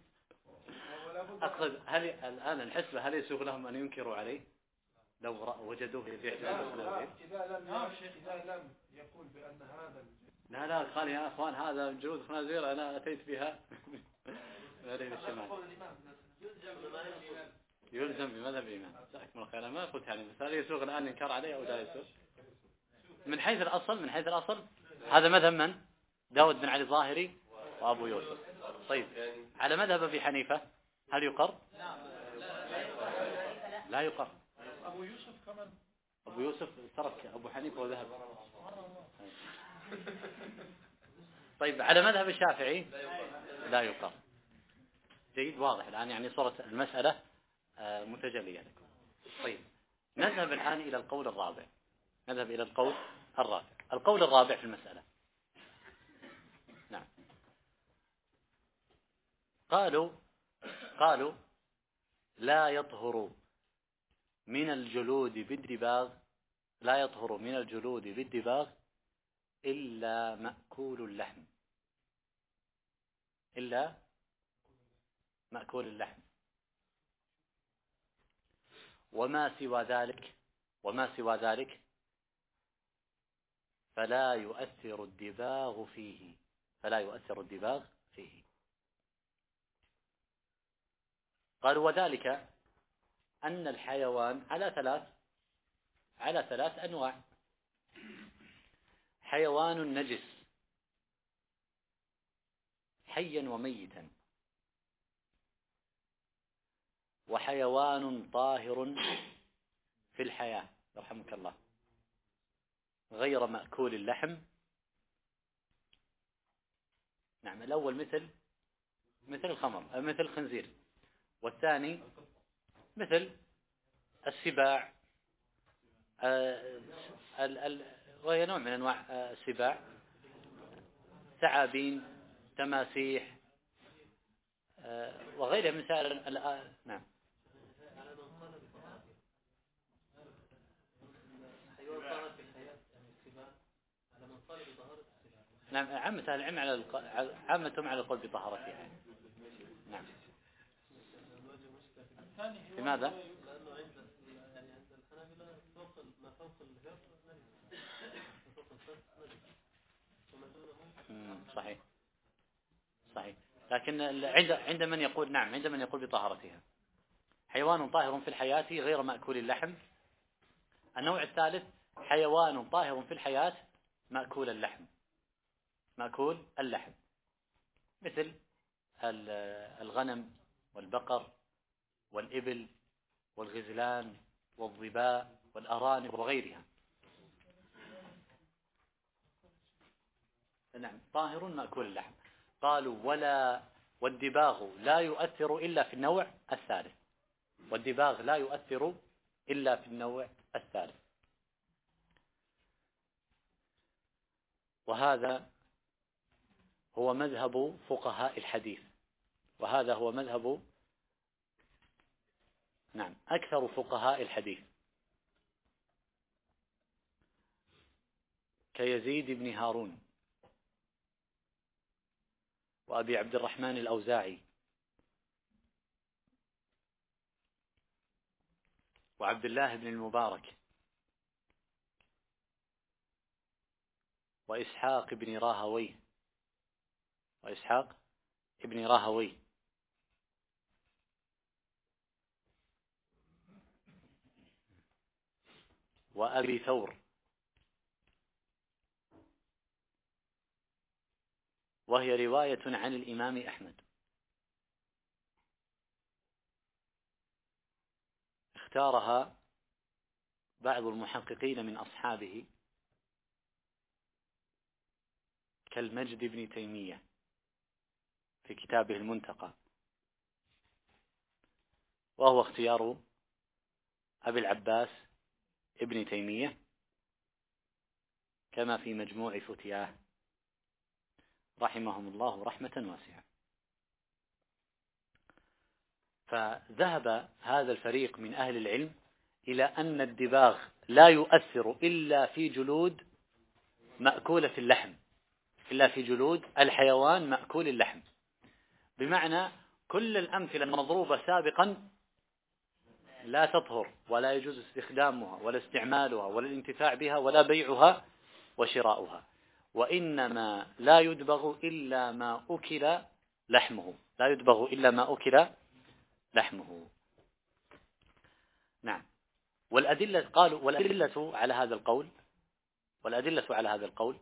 أقصد هل الآن الحسبة هل يسوغ لهم أن ينكروا عليه لو وجدوه يعتبر خنازير؟ إذا لم يقول بأن هذا لا قال يا أخوان هذا جلود خنازير أنا أتيت بها غريب الشمال. يلزم بمذهب الإمام. جزاكم الله خير. أنا ما قلت يعني بس هل يسوغ الآن ينكر عليه أو لا يسوغ؟ من حيث الأصل هذا مذهب من؟ داود بن علي الظاهري وأبو يوسف. طيب على مذهب أبي حنيفة هل يقر؟ لا يقر. أبو يوسف كمان. أبو يوسف ترك أبو حنيفة وذهب. طيب على مذهب الشافعي لا يقر. جيد، واضح الآن يعني صورة المسألة متجلية لكم. طيب نذهب الآن إلى القول الرابع. القول الرابع في المسألة. نعم. قالوا لا يطهر من الجلود بالدباغ إلا مأكول اللحم وما سوى ذلك فلا يؤثر الدباغ فيه. قالوا وذلك أن الحيوان على ثلاث أنواع: حيوان نجس حيا وميتا، وحيوان طاهر في الحياة يرحمك الله غير مأكول اللحم. نعم، الأول مثل الخمر مثل الخنزير، والثاني مثل السباع وهي نوع من أنواع السباع، ثعابين، تماسيح وغيرها من سائر نعم. نعم، عامة العلم عامتهم على القول بطهارتها. نعم. لماذا؟ لأنه عند الحنابلة ما فوق الهر نجس، ما فوق الفرد نجس. صحيح. لكن عند من يقول بطهارتها حيوان طاهر في الحياة غير مأكول اللحم. النوع الثالث حيوان طاهر في الحياة مأكول اللحم مثل الغنم والبقر والإبل والغزلان والظباء والأرانب وغيرها. نعم، طاهر مأكول اللحم. قالوا والدباغ لا يؤثر إلا في النوع الثالث. وهذا هو مذهب فقهاء الحديث، وهذا هو مذهب أكثر فقهاء الحديث كيزيد بن هارون وأبي عبد الرحمن الأوزاعي وعبد الله بن المبارك وإسحاق بن راهوي وأبي ثور، وهي رواية عن الإمام أحمد. اختارها بعض المحققين من أصحابه كالمجد بن تيمية في كتابه المنتقى، وهو اختيار أبي العباس ابن تيمية كما في مجموع فتياه رحمهم الله رحمة واسعة. فذهب هذا الفريق من أهل العلم إلى أن الدباغ لا يؤثر إلا في جلود مأكولة اللحم، إلا في جلود الحيوان مأكول اللحم، بمعنى كل الأمثلة المضروبة سابقا لا تطهر ولا يجوز استخدامها ولا استعمالها ولا الانتفاع بها ولا بيعها وشراؤها، وإنما لا يدبغ إلا ما أكل لحمه، لا يدبغ إلا ما أكل لحمه. نعم. والأدلة قالوا والأدلة على هذا القول، والأدلة على هذا القول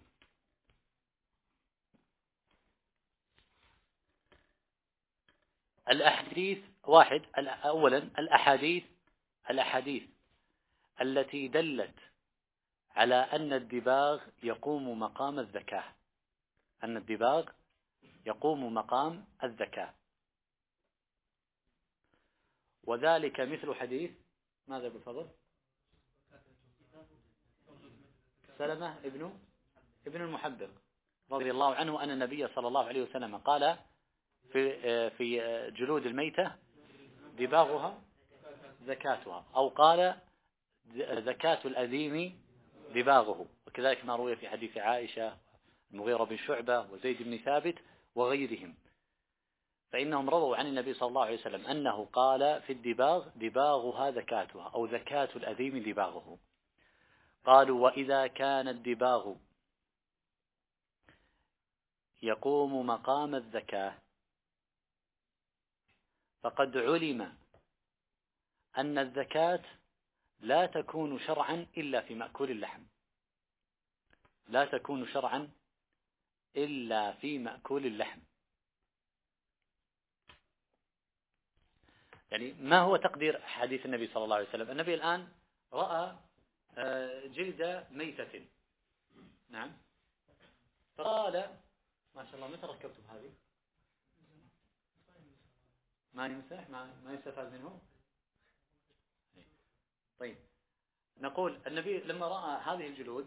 الأحاديث. واحد، أولا الأحاديث التي دلت على أن الدباغ يقوم مقام الزكاة، أن الدباغ يقوم مقام الزكاة، وذلك مثل حديث ماذا بالفضل؟ سلمة ابن المحبق رضي الله عنه أن النبي صلى الله عليه وسلم قال في جلود الميتة دباغها زكاتها، أو قال زكاة الأذيم دباغه، وكذلك ما روي في حديث عائشة المغيرة بن شعبة وزيد بن ثابت وغيرهم، فإنهم رووا عن النبي صلى الله عليه وسلم أنه قال في الدباغ دباغها زكاتها، أو زكاة الأذيم دباغه. قالوا وإذا كان الدباغ يقوم مقام الزكاة فقد علم أن الزكاة لا تكون شرعا إلا في مأكول اللحم، لا تكون شرعا إلا في مأكول اللحم. يعني ما هو تقدير حديث النبي صلى الله عليه وسلم؟ النبي الآن رأى جلد ميتة، نعم، فقال ما شاء الله متى ركبتم هذه؟ ما يمسح، ما يستفاد منه. طيب، نقول النبي لما رأى هذه الجلود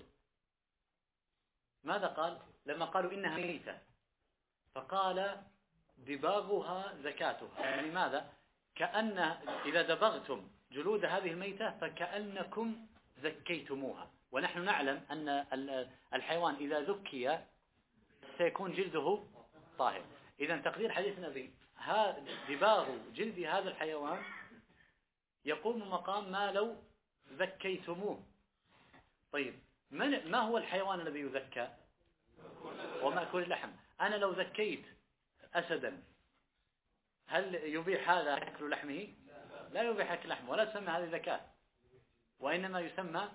ماذا قال؟ لما قالوا إنها ميتة فقال دباغها زكاتها، يعني ماذا؟ كأن إذا دبغتم جلود هذه الميتة فكأنكم زكيتموها، ونحن نعلم أن الحيوان إذا ذكي سيكون جلده طاهر. إذا تقدير حديث النبي دباغ جلد هذا الحيوان يقوم مقام ما لو ذكيتموه. طيب، ما هو الحيوان الذي يذكى؟ ومأكول اللحم. أنا لو ذكيت أسدا هل يبيح هذا أكل لحمه؟ لا يبيح أكل لحمه، ولا تسمى هذه زكاة، وإنما يسمى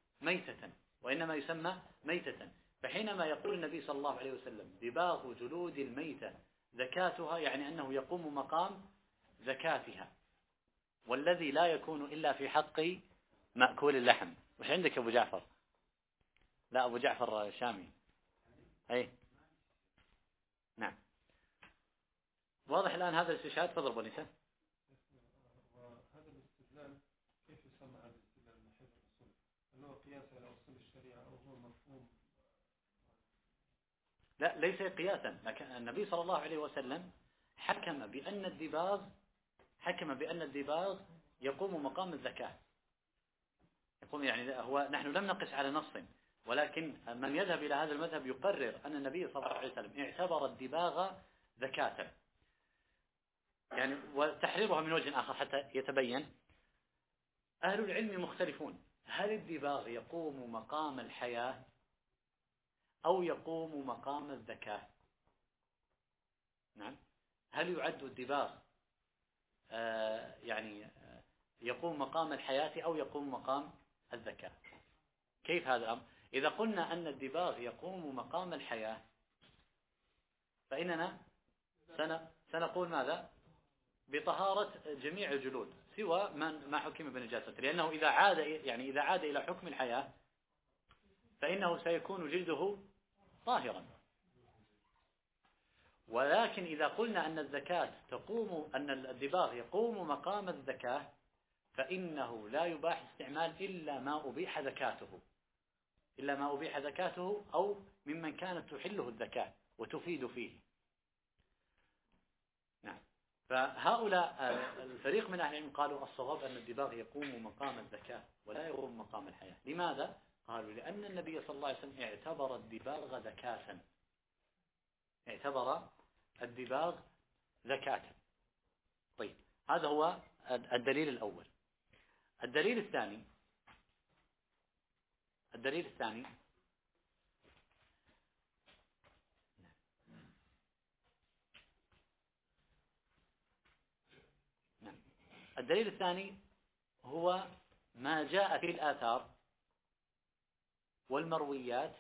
ميتة. فحينما يقول النبي صلى الله عليه وسلم دباغ جلود الميتة زكاتها، يعني أنه يقوم مقام زكاتها، والذي لا يكون إلا في حق مأكول اللحم. وش عندك أبو جعفر؟ لا، أبو جعفر شامي. أي نعم، واضح الآن هذا الاستشهاد. تفضل بنيسة. وهذا الاستدلال كيف يسمى هذا الاستدلال من حيث الأصول؟ هل هو قياس على أصول الشريعة أو هو مفهوم؟ لا، ليس قياسا، لكن النبي صلى الله عليه وسلم حكم بأن الدباغ يقوم مقام الزكاة. يقوم يعني نحن لم نقس على نص، ولكن من يذهب إلى هذا المذهب يقرر أن النبي صلى الله عليه وسلم اعتبر الدباغ زكاة. يعني وتحريرها من وجه آخر حتى يتبين. أهل العلم مختلفون، هل الدباغ يقوم مقام الحياة أو يقوم مقام الزكاة؟ نعم، هل يعد الدباغ يعني يقوم مقام الحياة أو يقوم مقام الزكاة؟ كيف هذا الأمر؟ إذا قلنا أن الدباغ يقوم مقام الحياة فإننا سنقول ماذا؟ بطهارة جميع الجلود سوى ما حكم بنجاسته، لأنه إذا عاد إلى حكم الحياة فإنه سيكون جلده طاهرا. ولكن إذا قلنا أن الدباغ يقوم مقام الزكاة فإنه لا يباح استعمال إلا ما أبيح زكاته أو ممن كانت تحله الزكاة وتفيد فيه. نعم. فهؤلاء الفريق من أهل العلم قالوا الصواب أن الدباغ يقوم مقام الذكاء ولا يقوم مقام الحياة. لماذا؟ قالوا لأن النبي صلى الله عليه وسلم اعتبر الدباغ ذكاء، اعتبر الدباغ ذكاء. طيب هذا هو الدليل الأول. الدليل الثاني الدليل الثاني هو ما جاء في الآثار والمرويات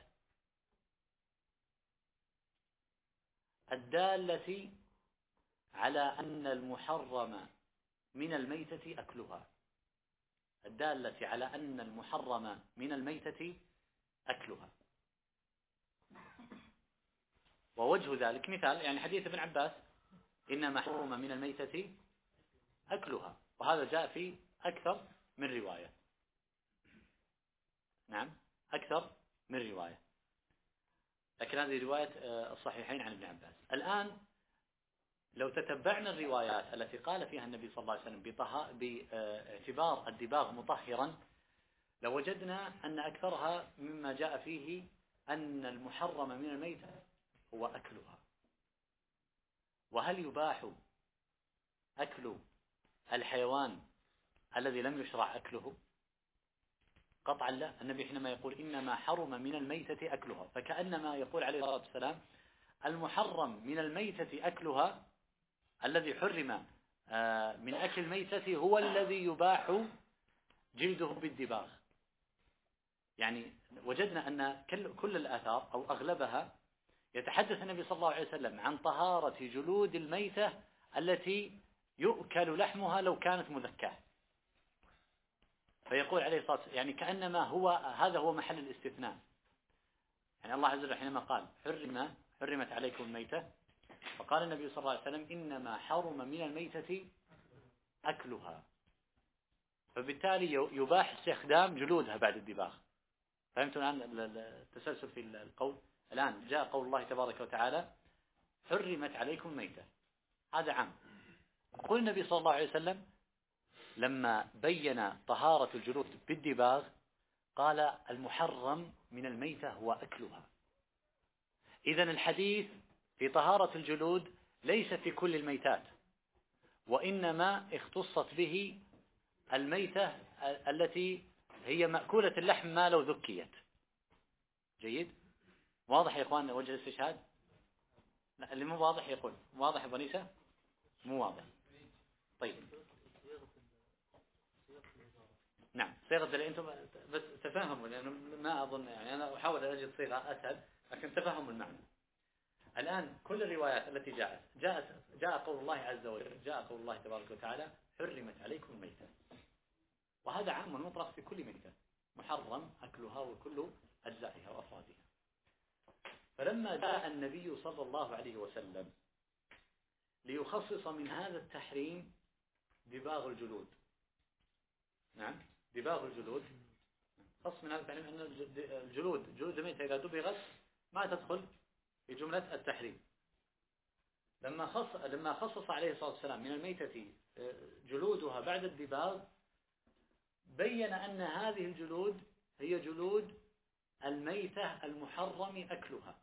الدالة على أن المحرم من الميتة أكلها، الدالة على أن المحرم من الميتة أكلها. ووجه ذلك مثال يعني حديث ابن عباس إنما حرم من الميتة أكلها، وهذا جاء في أكثر من رواية. نعم أكثر من رواية، لكن هذه رواية الصحيحين عن ابن عباس. الآن لو تتبعنا الروايات التي قال فيها النبي صلى الله عليه وسلم باعتبار الدباغ مطهرا لوجدنا أن أكثرها مما جاء فيه أن المحرم من الميتة هو أكلها. وهل يباح أكل الحيوان الذي لم يشرع أكله؟ قطعا لا. النبي حينما يقول إنما حرم من الميتة أكلها، فكأنما يقول عليه الصلاة والسلام المحرم من الميتة أكلها، الذي حرم من أكل الميتة هو الذي يباح جلده بالدباغ. يعني وجدنا أن كل الآثار أو أغلبها يتحدث النبي صلى الله عليه وسلم عن طهارة جلود الميتة التي يؤكل لحمها لو كانت مذكاة. فيقول عليه الصلاة والسلام يعني كأنما هذا هو محل الاستثناء. يعني الله عز وجل حينما قال حرمت عليكم الميتة، فقال النبي صلى الله عليه وسلم إنما حرم من الميتة أكلها، فبالتالي يباح استخدام جلودها بعد الدباغ. فهمتوا الآن التسلسل في القول؟ الآن جاء قول الله تبارك وتعالى حرمت عليكم الميتة، هذا عام. قول النبي صلى الله عليه وسلم لما بين طهارة الجلود بالدباغ قال المحرم من الميتة هو أكلها. إذن الحديث في طهارة الجلود ليس في كل الميتات، وإنما اختصت به الميتة التي هي مأكولة اللحم ما لو ذكيت. جيد؟ واضح يا إخوان وجه الاستشهاد؟ لا اللي مو واضح يقول واضح يا بنيسة؟ مو واضح. طيب نعم صيغة دليل أنتم بس تفهموا، لأنه ما أظن يعني أنا أحاول أن أجد صيغة أسهل لكن تفهموا المعنى. الآن كل الروايات التي جاء قول الله عز وجل، جاء قول الله تبارك وتعالى حرمت عليكم الميتة، وهذا عام مطلق في كل ميتة محرم أكلها وكل أجزائها وأفرادها. فلما جاء النبي صلى الله عليه وسلم ليخصص من هذا التحريم دباغ الجلود، نعم دباغ الجلود، خص من هذا التحريم أن جلود الميتة إذا دبغت ما تدخل في جملة التحريم. لما خصص عليه الصلاة والسلام من الميتة جلودها بعد الدباغ بين أن هذه الجلود هي جلود الميتة المحرم أكلها.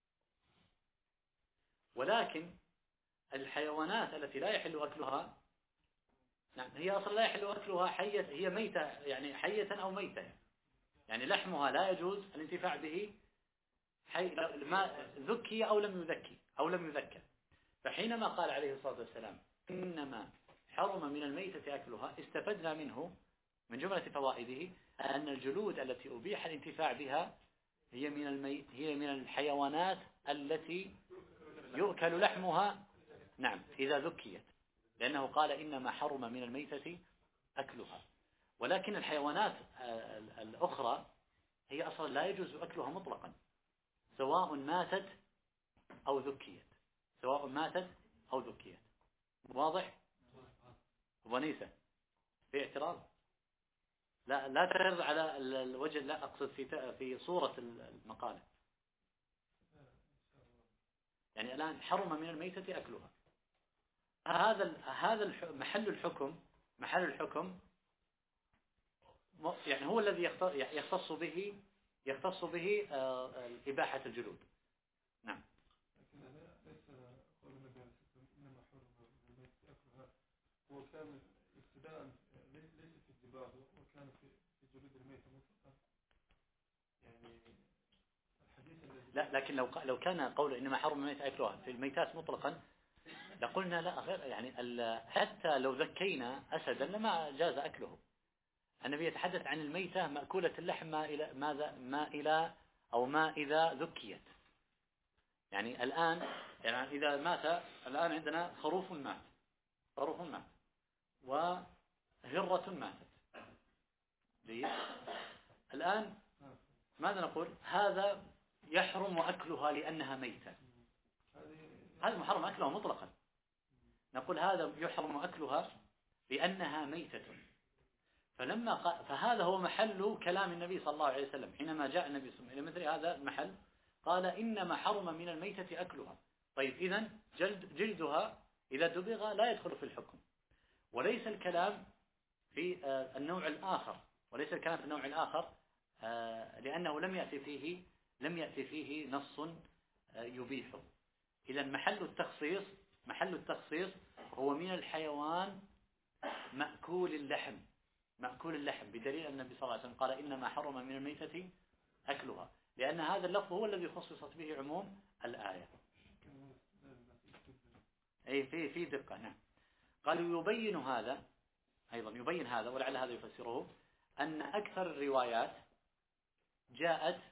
ولكن الحيوانات التي لا يحل أكلها، نعم هي أصلا لا يحل أكلها حية، هي ميتة يعني حية أو ميتة، يعني لحمها لا يجوز الانتفاع به ما ذكي أو لم يذكي أو لم يذكى. فحينما قال عليه الصلاة والسلام إنما حرم من الميتة أكلها استفدنا منه من جملة فوائده أن الجلود التي أبيح الانتفاع بها هي من الحيوانات التي يؤكل لحمها، نعم إذا ذكيت، لأنه قال إنما حرم من الميتة أكلها. ولكن الحيوانات الأخرى هي أصلا لا يجوز أكلها مطلقا سواء ماتت أو ذكيت، سواء ماتت أو ذكيت. واضح؟ ونيسة في اعتراض؟ لا تعرض على الوجه، لا أقصد في صورة المقالة. يعني الآن حرم من الميتة أكلها، محل الحكم يعني هو الذي يختص به إباحة الجلود. نعم. لكن ليس قول النبي عليه الصلاة والسلام إنما حرم الميت أكلها، هو كان ابتداء ليس في الدباغ، وكان في جلود الميت مطلقا يعني الحديث الذي لا، لكن لو كان قول إنما حرم الميت أكلها في الميتات مطلقا لقلنا لا غير، يعني حتى لو ذكينا أسدا لما جاز أكله. النبي يتحدث عن الميتة مأكولة اللحم ما إذا ذكيت. يعني الآن إذا مات الآن عندنا خروف مات وهرة ماتت. جيد. الآن ماذا نقول؟ هذا يحرم أكلها لأنها ميتة، هذا محرم أكلها مطلقا. نقول هذا يحرم أكلها لأنها ميتة. فهذا هو محل كلام النبي صلى الله عليه وسلم حينما جاء النبي صلى الله عليه وسلم إلى مثل هذا المحل قال إنما حرم من الميتة أكلها. طيب إذن جلدها إذا دبغ لا يدخل في الحكم. وليس الكلام في النوع الآخر لأنه لم يأتي فيه نص يبيحه. إذن محل التخصيص هو من الحيوان مأكول اللحم بدليل أن النبي صلى الله عليه وسلم قال إنما حرم من الميتة أكلها، لأن هذا اللفظ هو الذي خصصت به عموم الآية. أي في دقة. نعم. قالوا يبين هذا ولعل هذا يفسره أن أكثر الروايات جاءت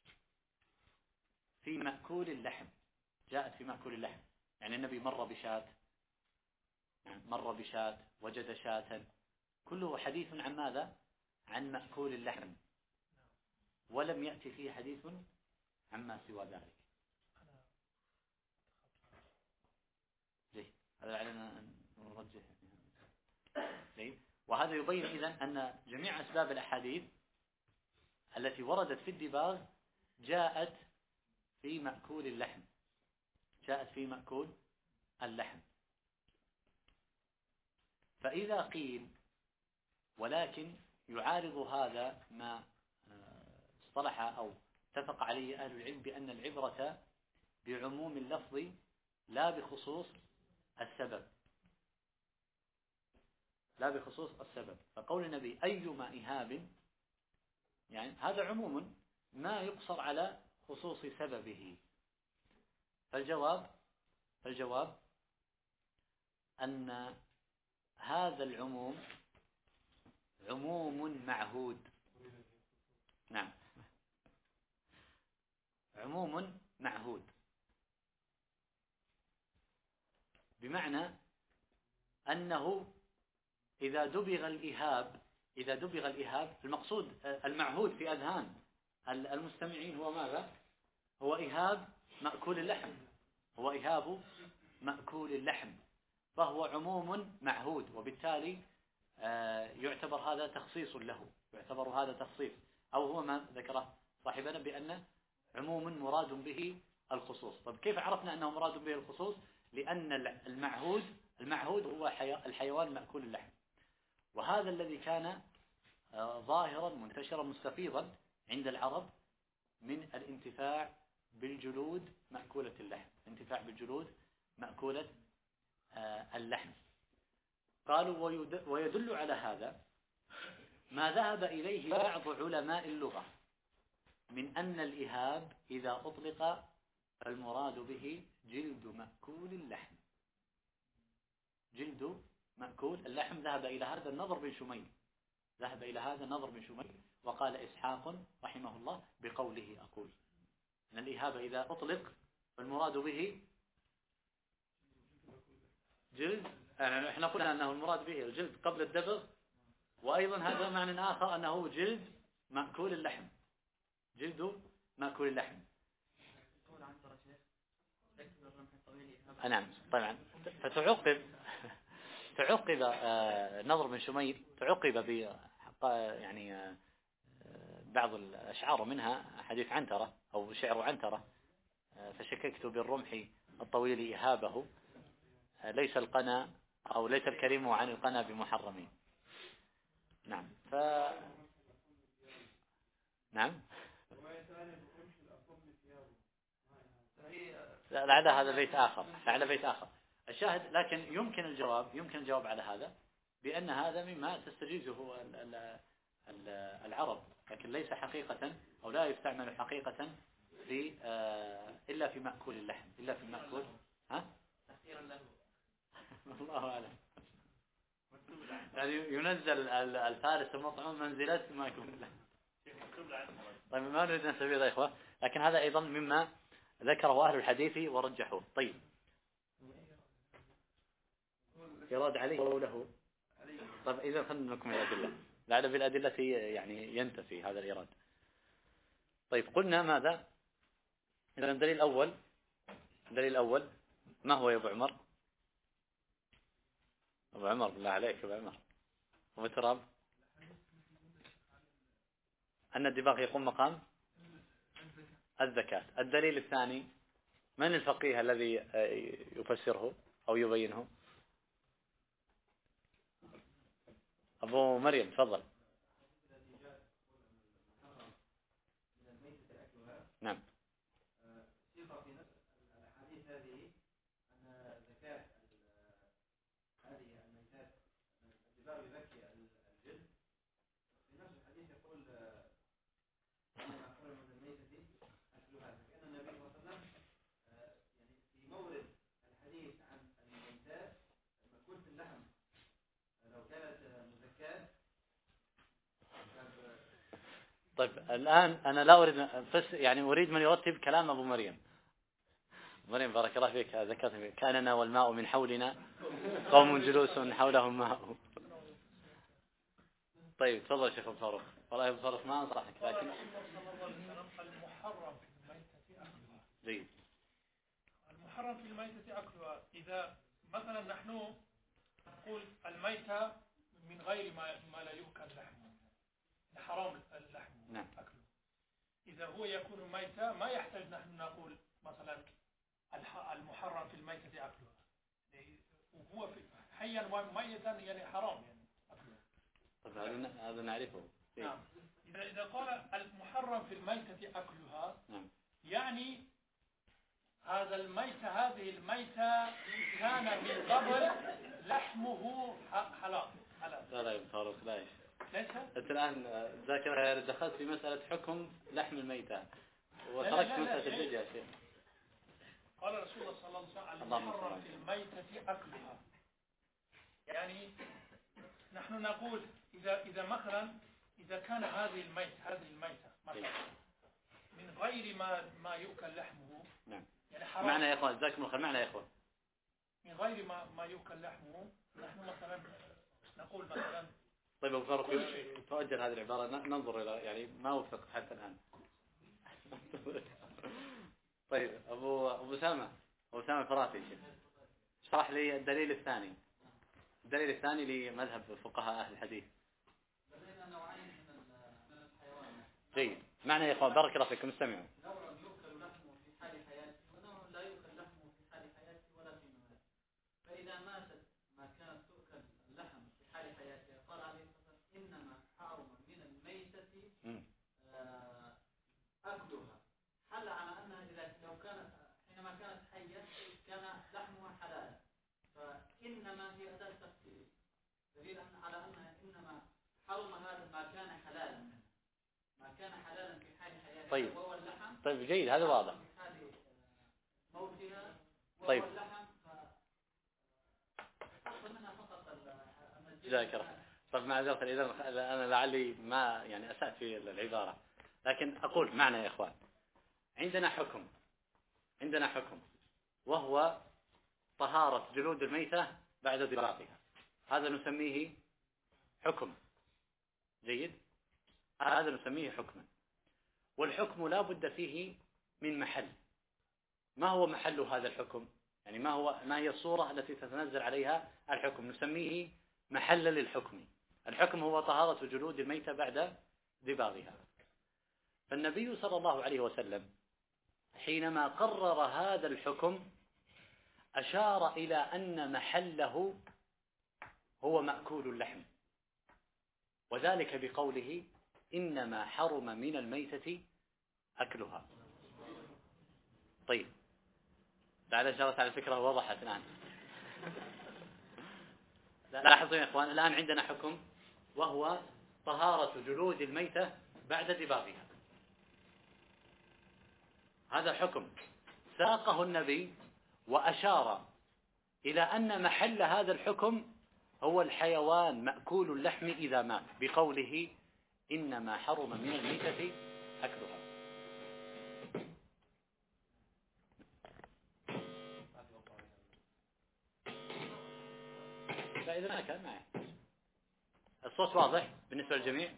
في مأكول اللحم. يعني النبي مر بشاة وجد شاة، كله حديث عن ماذا؟ عن مأكول اللحم، ولم يأتي فيه حديث عما سوى ذلك. هذا علينا أن نرجح. وهذا يبين إذن أن جميع أسباب الأحاديث التي وردت في الدباغ جاءت في مأكول اللحم. فإذا قيل ولكن يعارض هذا ما اصطلح أو اتفق عليه أهل العلم بأن العبرة بعموم اللفظ لا بخصوص السبب. فقول النبي أيما إهاب يعني هذا عموم ما يقصر على خصوص سببه. فالجواب أن هذا العموم عموم معهود. نعم، عموم معهود، بمعنى أنه إذا دبغ الإهاب المقصود المعهود في أذهان المستمعين هو ماذا؟ هو إهاب مأكول اللحم، فهو عموم معهود، وبالتالي يعتبر هذا تخصيص له، أو هو ما ذكره صاحبنا بأن عموم مراد به الخصوص. طب كيف عرفنا أنه مراد به الخصوص؟ لأن المعهود هو الحيوان مأكول اللحم، وهذا الذي كان ظاهرا منتشرا مستفيضا عند العرب من الانتفاع بالجلود مأكولة اللحم. قالوا ويدل على هذا ما ذهب إليه بعض علماء اللغة من أن الإهاب إذا أطلق المراد به جلد مأكول اللحم. ذهب إلى هذا النظر بن شميل، وقال إسحاق رحمه الله بقوله أقول أن الإهاب إذا أطلق فالمراد به جلد، يعني احنا قلنا أنه المراد به الجلد قبل الدبغ، وأيضا هذا معنى آخر أنه جلد مأكول اللحم. نعم طبعا. فتعقب نظر بن شميل يعني بعض الأشعار منها حديث عنترة أو شعر عنترة، فشككت بالرمح الطويل إهابه ليس القنا أو ليس الكريم عن القنا بمحرمين. نعم. نعم. لعل هذا بيت آخر، لعل بيت آخر. الشاهد لكن يمكن الجواب على هذا بأن هذا مما تستجيزه العرب، لكن ليس حقيقة أو لا يستعمل حقيقة في إلا في مأكول اللحم، إلا في مأكول. ها؟ الله أعلم. يعني ينزل الفارس المطعم منزلة مأكول اللحم. طيب ما نريد أن نستفيد يا إخوة، لكن هذا أيضا مما ذكره أهل الحديث ورجحوه. طيب يراد عليه قوله. طيب إذا خلنا نكمل الأدلة، لعل بالأدلة يعني ينتفي هذا الإيراد. طيب قلنا ماذا؟ إذا الدليل الأول ما هو يا أبو عمر؟ أبو عمر بالله عليك أبو عمر. أبو تراب أن الدباغ يقوم مقام الزكاة. الدليل الثاني من الفقيه الذي يفسره أو يبينه؟ أبو مريم تفضل. نعم. طيب الآن أنا لا أريد يعني أريد من يرتب كلام أبو مريم. مريم بارك الله فيك، ذكرت كأننا والماء من حولنا قوم جلوس حولهم ماء. طيب تفضل شيخ أبو فاروق. والله أبو فاروق ما أنصحك لكن المحرم في الميتة أكلها. جيد. المحرم في الميتة أكلها إذا مثلا نحن نقول الميتة من غير ما لا يؤكل لحمه، حرام اللحم. نعم. أكله. إذا هو يكون ميتة ما يحتاج نحن نقول مثلا المحرم في الميتة أكلها، وهو حيا وميتا يعني حرام يعني أكله. طيب هذا نعرفه. نعم. إذا قال المحرم في الميتة أكلها، نعم. يعني هذه الميتة كان من قبل لحمه حلال. لا يا فاروق لا. ليس؟ أنت الآن ذاكرة دخلت في مسألة حكم لحم الميتة وتركت مسألة الجلد يا شيخ. قال رسول الله صلى الله عليه وسلم المحرم في الميتة أكلها، يعني نحن نقول إذا مثلا إذا كان هذه الميتة مثلا من غير ما يؤكل لحمه. نعم. يعني حرام. معنى يا إخوان ذاك مخل معنى يا إخوان من غير ما يؤكل لحمه، نحن مثلا نقول مثلا. طيب أبو فاروق تؤجل هذه العبارة ننظر إلى يعني ما وفق حتى الآن. طيب أبو سامة الفرافي اشرح لي الدليل الثاني لمذهب فقهاء أهل الحديث. جيد. معنى يا إخوان بارك الله فيكم استمعوا. أكلها حل على أنها لو كانت حينما كانت حية كان لحمها حلالا، فإنما هي أداة تفسير دليل على أنها إنما حرم هذا ما كان حلالا في حال حياتها. طيب. وهو اللحم. طيب جيد هذا واضح. في حال موتها وهو طيب. اللحم فمنها فقط ذاكرة. طيب معذرة إذا أنا لعلي ما يعني أسأت في العبارة، لكن أقول معنا يا إخوان عندنا حكم وهو طهارة جلود الميتة بعد ضباطها. هذا نسميه حكم. جيد. هذا نسميه حكما، والحكم لا بد فيه من محل. ما هو محل هذا الحكم؟ يعني ما هي الصورة التي تتنزل عليها الحكم؟ نسميه محلا للحكم. الحكم هو طهارة جلود الميتة بعد ضباطها. فالنبي صلى الله عليه وسلم حينما قرر هذا الحكم أشار إلى أن محله هو مأكول اللحم، وذلك بقوله إنما حرم من الميتة أكلها. طيب بعد إشارة على الفكرة وضحت الآن. لاحظوا يا إخوان، الآن عندنا حكم وهو طهارة جلود الميتة بعد دباغها. هذا حكم ساقه النبي وأشار إلى أن محل هذا الحكم هو الحيوان مأكول اللحم إذا مات بقوله إنما حرم من الميتة أكلها. فإذا ما كان معي الصوت واضح بالنسبة للجميع.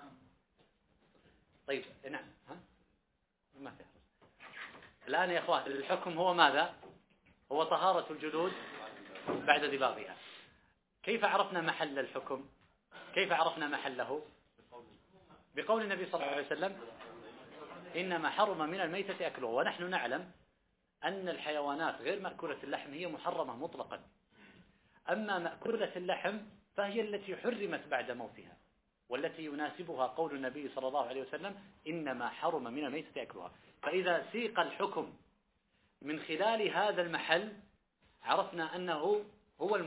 طيب نعم، ها ما في. الآن يا إخوان الحكم هو ماذا؟ هو طهارة الجلود بعد دباغها. كيف عرفنا محل الحكم؟ كيف عرفنا محله؟ بقول النبي صلى الله عليه وسلم إنما حرم من الميتة أكله. ونحن نعلم أن الحيوانات غير مأكولة اللحم هي محرمة مطلقا، أما مأكولة اللحم فهي التي حرمت بعد موتها، والتي يناسبها قول النبي صلى الله عليه وسلم إنما حرم من الميتة أكلها. فإذا سيق الحكم من خلال هذا المحل عرفنا أنه هو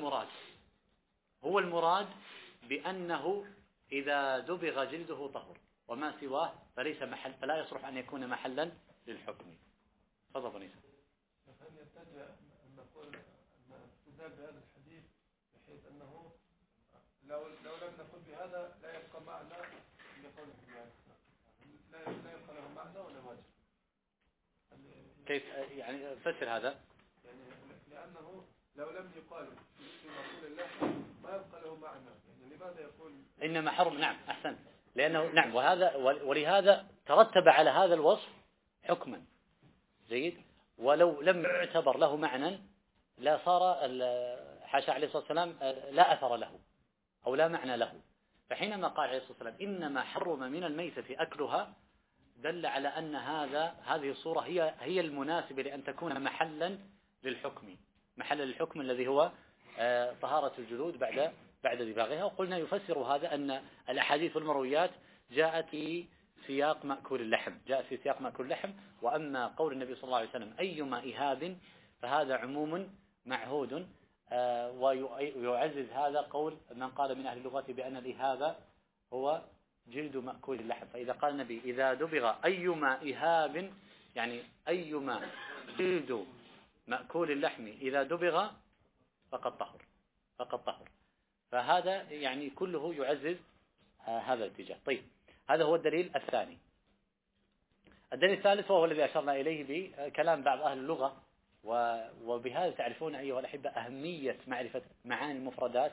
المراد بأنه إذا دبغ جلده طهر، وما سواه فليس محل، فلا يصلح أن يكون محلا للحكم. تفضل بنيسا. هل يرتجع أن نقول أن استدلال بهذا الحديث بحيث أنه لو لم نقل بهذا لا يبقى معنى لقول لا يبقى له معنى ولا واجب؟ كيف يعني فسر هذا؟ يعني لأنه لو لم يقال في مقول اللحم ما يبقى له معنى، يعني لماذا يقول إنما حرم؟ نعم أحسن، لأنه نعم، وهذا ولهذا ترتب على هذا الوصف حكما جيد. ولو لم يعتبر له معنى لا صار حاشا عليه الصلاة والسلام لا أثر له أو لا معنى له. فحينما قال عليه الصلاة والسلام إنما حرم من الميتة أكلها دل على أن هذه الصورة هي المناسبة لأن تكون محلا للحكم، محل الحكم الذي هو طهارة الجلود بعد دباغها. وقلنا يفسر هذا أن الأحاديث والمرويات جاءت في سياق مأكول اللحم، وأما قول النبي صلى الله عليه وسلم أيما إهاب فهذا عموم معهود، ويعزز هذا قول من قال من أهل اللغة بأن الإهاب هو جلد مأكول اللحم. فإذا قال النبي إذا دبغ أيما إهاب يعني أيما جلد مأكول اللحم إذا دبغ فقد طهر. فهذا يعني كله يعزز هذا الاتجاه. طيب هذا هو الدليل الثاني. الدليل الثالث وهو الذي أشرنا إليه بكلام بعض أهل اللغة، وبهذا تعرفون أيها الأحبة أهمية معرفة معاني المفردات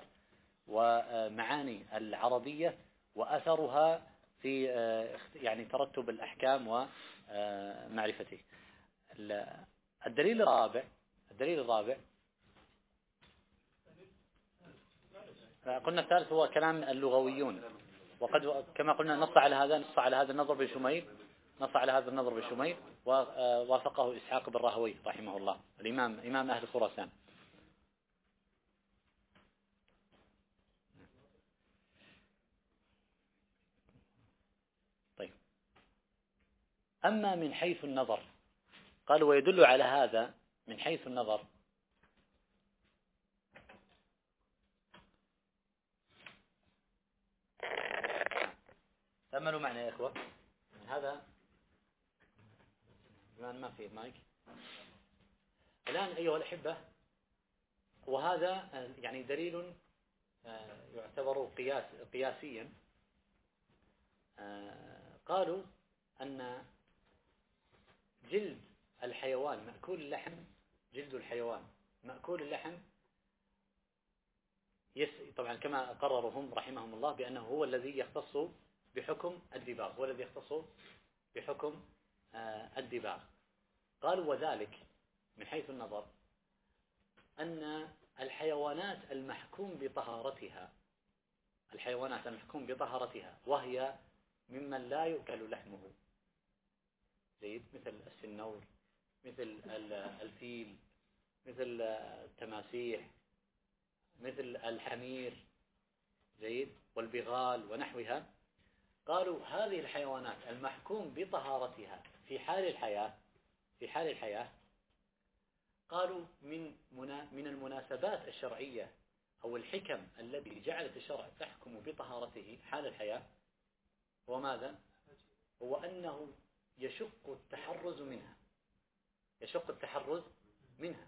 ومعاني العربية وأثرها في يعني ترتب الأحكام ومعرفته. الدليل الرابع قلنا الثالث هو كلام اللغويون، وقد كما قلنا نص على هذا النظر بن شمير، ووافقه إسحاق بن راهويه رحمه الله، إمام أهل خراسان. طيب أما من حيث النظر قال ويدل على هذا من حيث النظر تأملوا معنا يا إخوة. هذا ما في مايك الآن أيها الأحبة، وهذا يعني دليل يعتبر قياسيا. قالوا أن جلد الحيوان مأكول اللحم طبعا كما قرروا هم رحمهم الله بأنه هو الذي يختص بحكم الدباغ. قالوا وذلك من حيث النظر أن الحيوانات المحكوم بطهارتها وهي ممن لا يؤكل لحمه زيد، مثل السنور، مثل الفيل، مثل التماسيح، مثل الحمير، جيد، والبغال ونحوها. قالوا هذه الحيوانات المحكوم بطهارتها في حال الحياة قالوا من المناسبات الشرعية أو الحكم التي جعلت الشرع تحكم بطهارته حال الحياة هو ماذا؟ هو أنه يشق التحرز منها،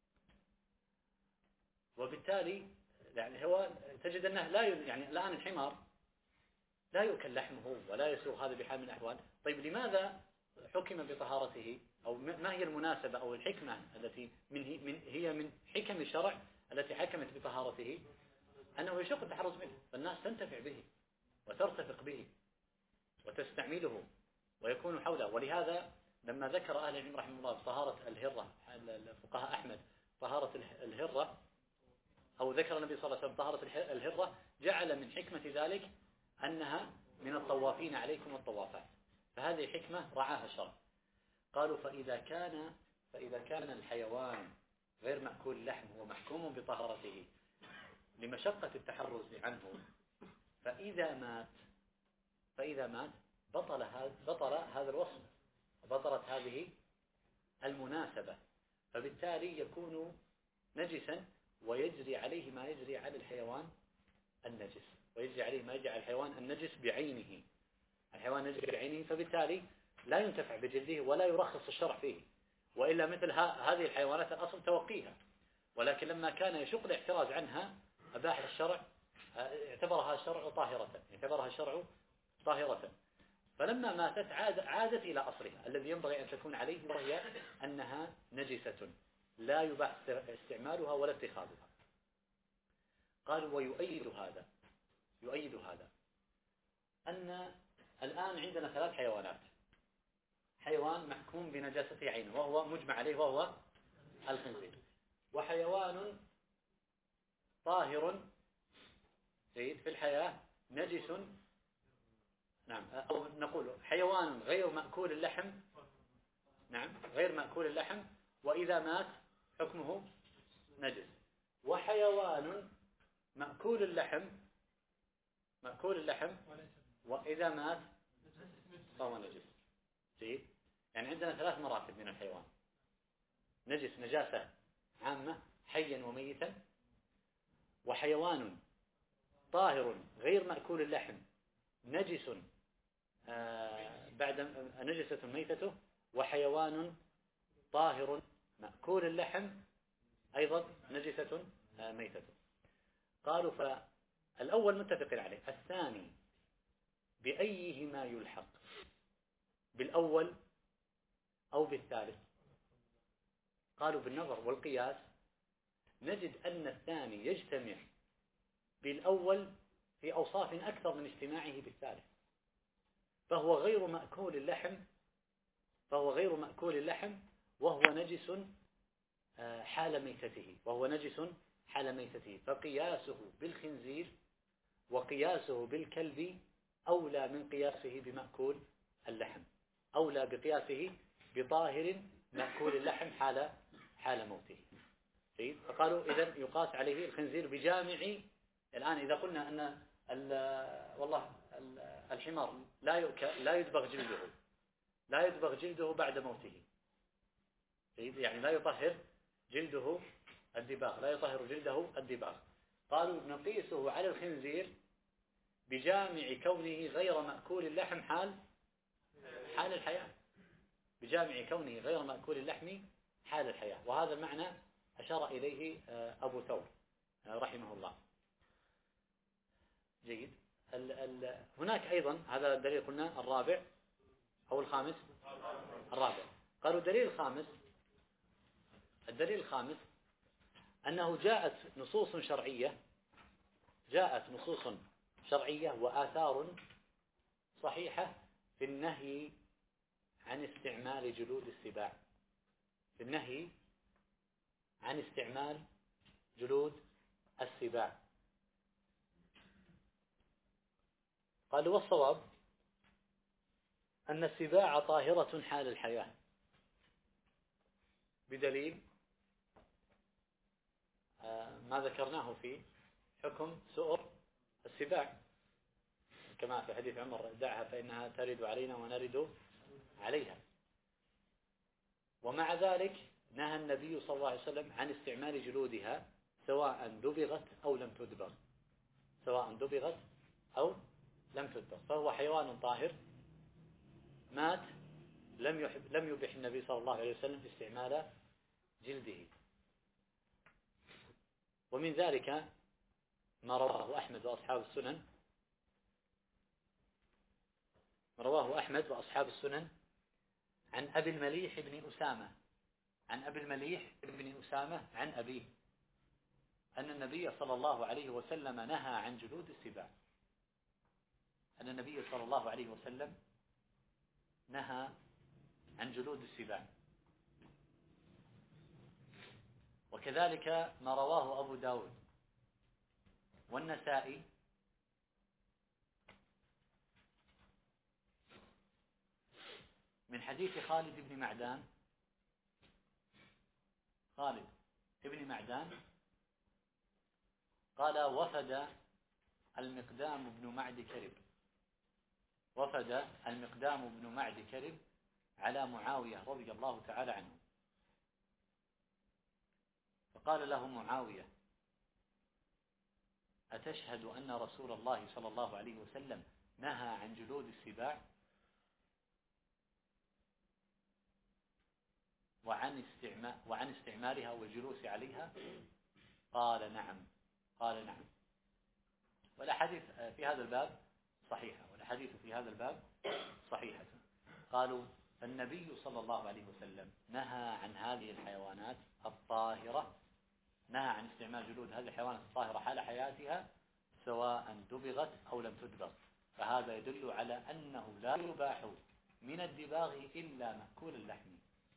وبالتالي يعني هو تجد أنه لا يعني الآن الحمار لا يؤكل لحمه ولا يسوغ هذا بحال من الأحوال. طيب لماذا حكم بطهارته؟ أو ما هي المناسبة أو الحكمة التي هي من حكم الشرع التي حكمت بطهارته؟ أنه يشق التحرز منه، فالناس تنتفع به وترتفق به وتستعمله ويكون حوله. ولهذا لما ذكر أهل العلم رحمه الله بطهارة الهرة، الفقهاء أحمد طهارة الهرة، أو ذكر النبي صلى الله عليه وسلم طهارة الهرة، جعل من حكمة ذلك أنها من الطوافين عليكم والطوافات، فهذه حكمة رعاها الشرع. قالوا فإذا كان الحيوان غير مأكول اللحم ومحكوم بطهارته لمشقة التحرز عنه، فإذا مات بطل هذا الوصف، بطلت هذه المناسبة، فبالتالي يكون نجسا ويجري عليه ما يجري على الحيوان النجس، ويجري عليه ما يجري على الحيوان النجس بعينه. الحيوان نجس بعينه، فبالتالي لا ينتفع بجلده ولا يرخص الشرع فيه، وإلا مثل هذه الحيوانات الأصل توقيها، ولكن لما كان يشق الاحتراز عنها أباح الشرع، اعتبرها الشرع طاهرة. فلما ماتت عادت إلى أصلها الذي ينبغي أن تكون عليه، وهي أنها نجسة لا يباح استعمالها ولا اتخاذها. قالوا ويؤيد هذا أن الآن عندنا 3 حيوانات. حيوان محكوم بنجاسة عينه وهو مجمع عليه وهو الخنزير، وحيوان طاهر جيد في الحياة نجس، نعم، أو نقول حيوان غير مأكول اللحم، نعم، غير مأكول اللحم، وإذا مات حكمه نجس. وحيوان مأكول اللحم وإذا مات فهو نجس. جيد، يعني عندنا 3 مراتب من الحيوان: نجس نجاسة عامة حيا وميتا، وحيوان طاهر غير مأكول اللحم نجس بعد نجسة ميتته، وحيوان طاهر مأكول اللحم أيضا نجسة ميتته. قالوا فالأول متفق عليه، الثاني بأيهما يلحق، بالأول أو بالثالث؟ قالوا بالنظر والقياس نجد أن الثاني يجتمع بالأول في أوصاف أكثر من اجتماعه بالثالث، فهو غير مأكول اللحم وهو نجس حال ميتته، فقياسه بالخنزير وقياسه بالكلب أولى من قياسه بمأكول اللحم، أولى بقياسه بطاهر مأكول اللحم حال موته. جيد، فقالوا إذن يقاس عليه الخنزير بجامع. الآن إذا قلنا أن والله الحمار لا يدبغ جلده بعد موته، جيد، يعني لا يطهر جلده الدباغ، قالوا نقيسه على الخنزير بجامع كونه غير مأكول اللحم حال الحياة، حال الحياة. وهذا المعنى أشار إليه أبو ثور رحمه الله. جيد، هناك أيضا هذا الدليل قلنا الرابع أو الخامس، الرابع. قالوا الدليل الخامس أنه جاءت نصوص شرعية وآثار صحيحة في النهي عن استعمال جلود السباع، قالوا والصواب أن السباع طاهرة حال الحياة، بدليل ما ذكرناه في حكم سؤر السباع، كما في حديث عمر: دعها فإنها ترد علينا ونرد عليها. ومع ذلك نهى النبي صلى الله عليه وسلم عن استعمال جلودها سواء دبغت أو لم تدبغ، سواء دبغت أو لم تدبغ، فهو حيوان طاهر مات، لم يبح النبي صلى الله عليه وسلم استعمال جلده. ومن ذلك ما رواه أحمد وأصحاب السنن، عن أبي المليح بن أسامة، عن أبيه أن النبي صلى الله عليه وسلم نهى عن جلود السباع، نهى عن جلود السباع. وكذلك ما رواه أبو داود والنسائي من حديث خالد بن معدان قال: وفد المقدام بن معد كرب على معاوية رضي الله تعالى عنه، فقال له معاوية: أتشهد أن رسول الله صلى الله عليه وسلم نهى عن جلود السباع وعن استعمالها والجلوس عليها؟ قال: نعم. والأحاديث في هذا الباب صحيحة. قالوا: فالنبي صلى الله عليه وسلم نهى عن هذه الحيوانات الطاهرة، نهى عن استعمال جلود هذه الحيوانات الطاهرة حال حياتها سواء دبغت أو لم تدبغ، فهذا يدل على أنه لا يباح من الدباغ إلا مأكول اللحم،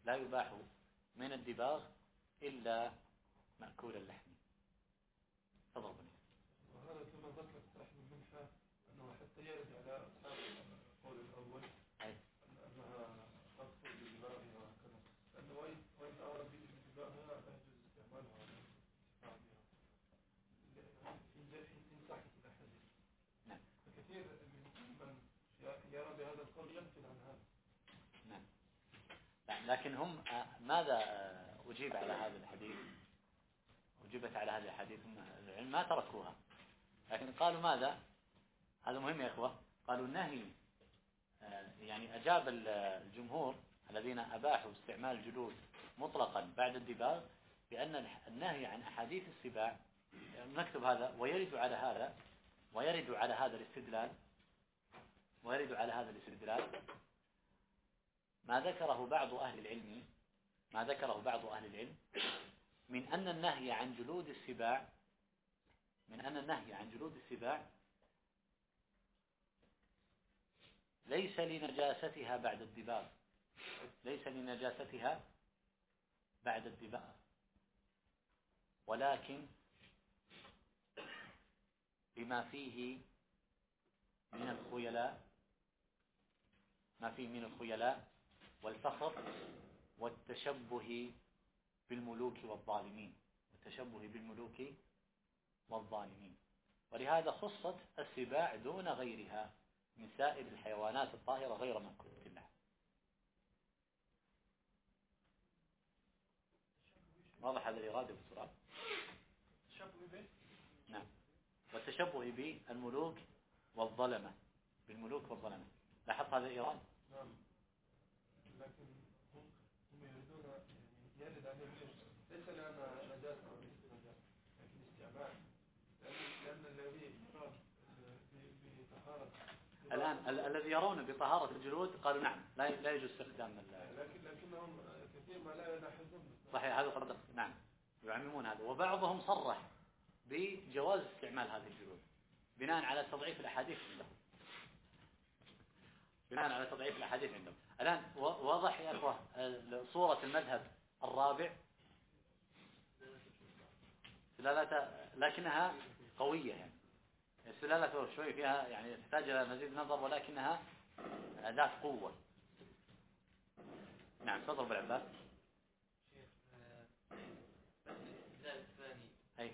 تفضل. وهذا كما ذكر صاحب المنحة أنه حتى يرد على أصحاب القول الأول أنها تقصد بالدباغها وهكذا، لأنه وإن أراد بالدباغها لا يجوز استعمالها ولا ينتفع بها إن صحت الأحاديث. نعم. فكثير من يرى بهذا القول ينفل عن هذا. نعم. لكن هم ماذا أجيبت على هذا الحديث؟ العلم ما تركوها، لكن قالوا ماذا؟ هذا مهم يا إخوة. قالوا النهي، يعني أجاب الجمهور الذين أباحوا استعمال الجلود مطلقا بعد الدباغ بأن النهي عن أحاديث السباع، نكتب هذا ويرد على هذا الاستدلال ما ذكره بعض أهل العلم من أن النهي عن جلود السباع ليس لنجاستها بعد الدباغ، ولكن بما فيه من الخيلاء والفخر والتشبه بالملوك والظالمين، ولهذا خصت السباع دون غيرها من سائر الحيوانات الطاهرة غير مأكولة اللحم. واضح هذا الإرادة بسرعة؟ نعم. والتشبه بالملوك والظلمة، لاحظت هذا الإرادة؟ نعم. لكن هم يريدون يرد عن ليس لأن نجاسة أو ليس نجاسة، لكن استعمال، لأن الذي يراد بطهارة الآن الذي يرون بطهارة الجلود قالوا نعم لا يجوز استخدام لكنهم كثير ما لا يلاحظون. صحيح، هذا فرق. نعم، يعممون هذا. وبعضهم صرح بجواز استعمال هذه الجلود بناء على تضعيف الأحاديث عندهم. الآن واضح يا أخوة صورة المذهب الرابع، لكنها قوية، يعني السلالة شوي فيها يعني تحتاج إلى مزيد نظر، ولكنها ذات قوة. نعم، تفضل بالعباس. شيخ، الاستدلال الثاني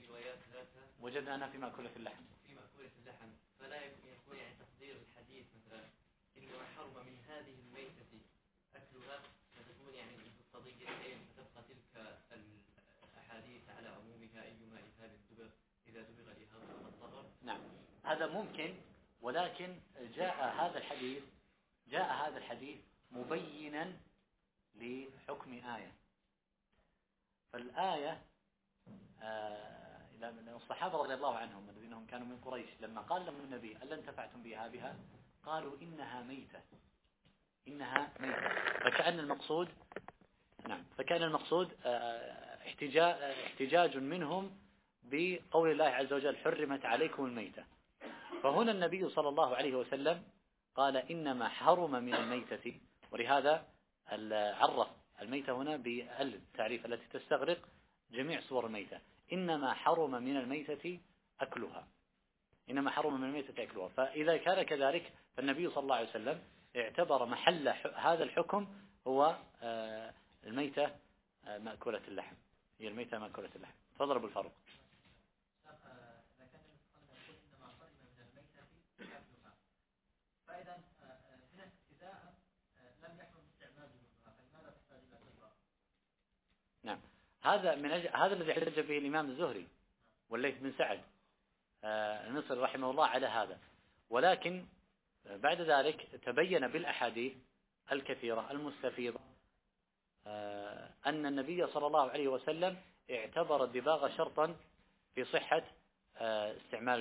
الروايات ذاتها وجدنا أنها في مأكولة اللحم. في مأكولة اللحم، فلا يكون يعني تقدير الحديث مثلا إنما حرم من هذه الميتة أكلها، فتكون يعني قضيتين، فتبقى تلك الأحاديث على عمومها أيما إذهاب الدبغ إذا دبغ الإهاب فقد طهر. نعم هذا ممكن، ولكن جاء هذا الحديث مبينا لحكم آية. فالآية الصحابة رضي الله عنهم الذين هم كانوا من قريش لما قال لهم النبي ألا انتفعتم بها قالوا إنها ميتة. فكان المقصود احتجاج منهم بقول الله عز وجل حرمت عليكم الميتة. فهنا النبي صلى الله عليه وسلم قال إنما حرم من الميتة، ولهذا عرف الميتة هنا بالتعريف التي تستغرق جميع صور الميتة. إنما حرم من الميتة أكلها. فإذا كان كذلك فالنبي صلى الله عليه وسلم اعتبر محل هذا الحكم هو الميتة مأكولة اللحم. هي الميتة مأكولة اللحم. فاضرب الفرق. فإذا في ابتداء لم يحرم استعمال جلودها، فلماذا تحتاج إلى تكرار؟ نعم هذا الذي احتج به الإمام الزهري والليث بن سعد المصري رحمه الله على هذا. ولكن بعد ذلك تبين بالأحاديث الكثيرة المستفيضة أن النبي صلى الله عليه وسلم اعتبر الدباغ شرطا في صحة استعمال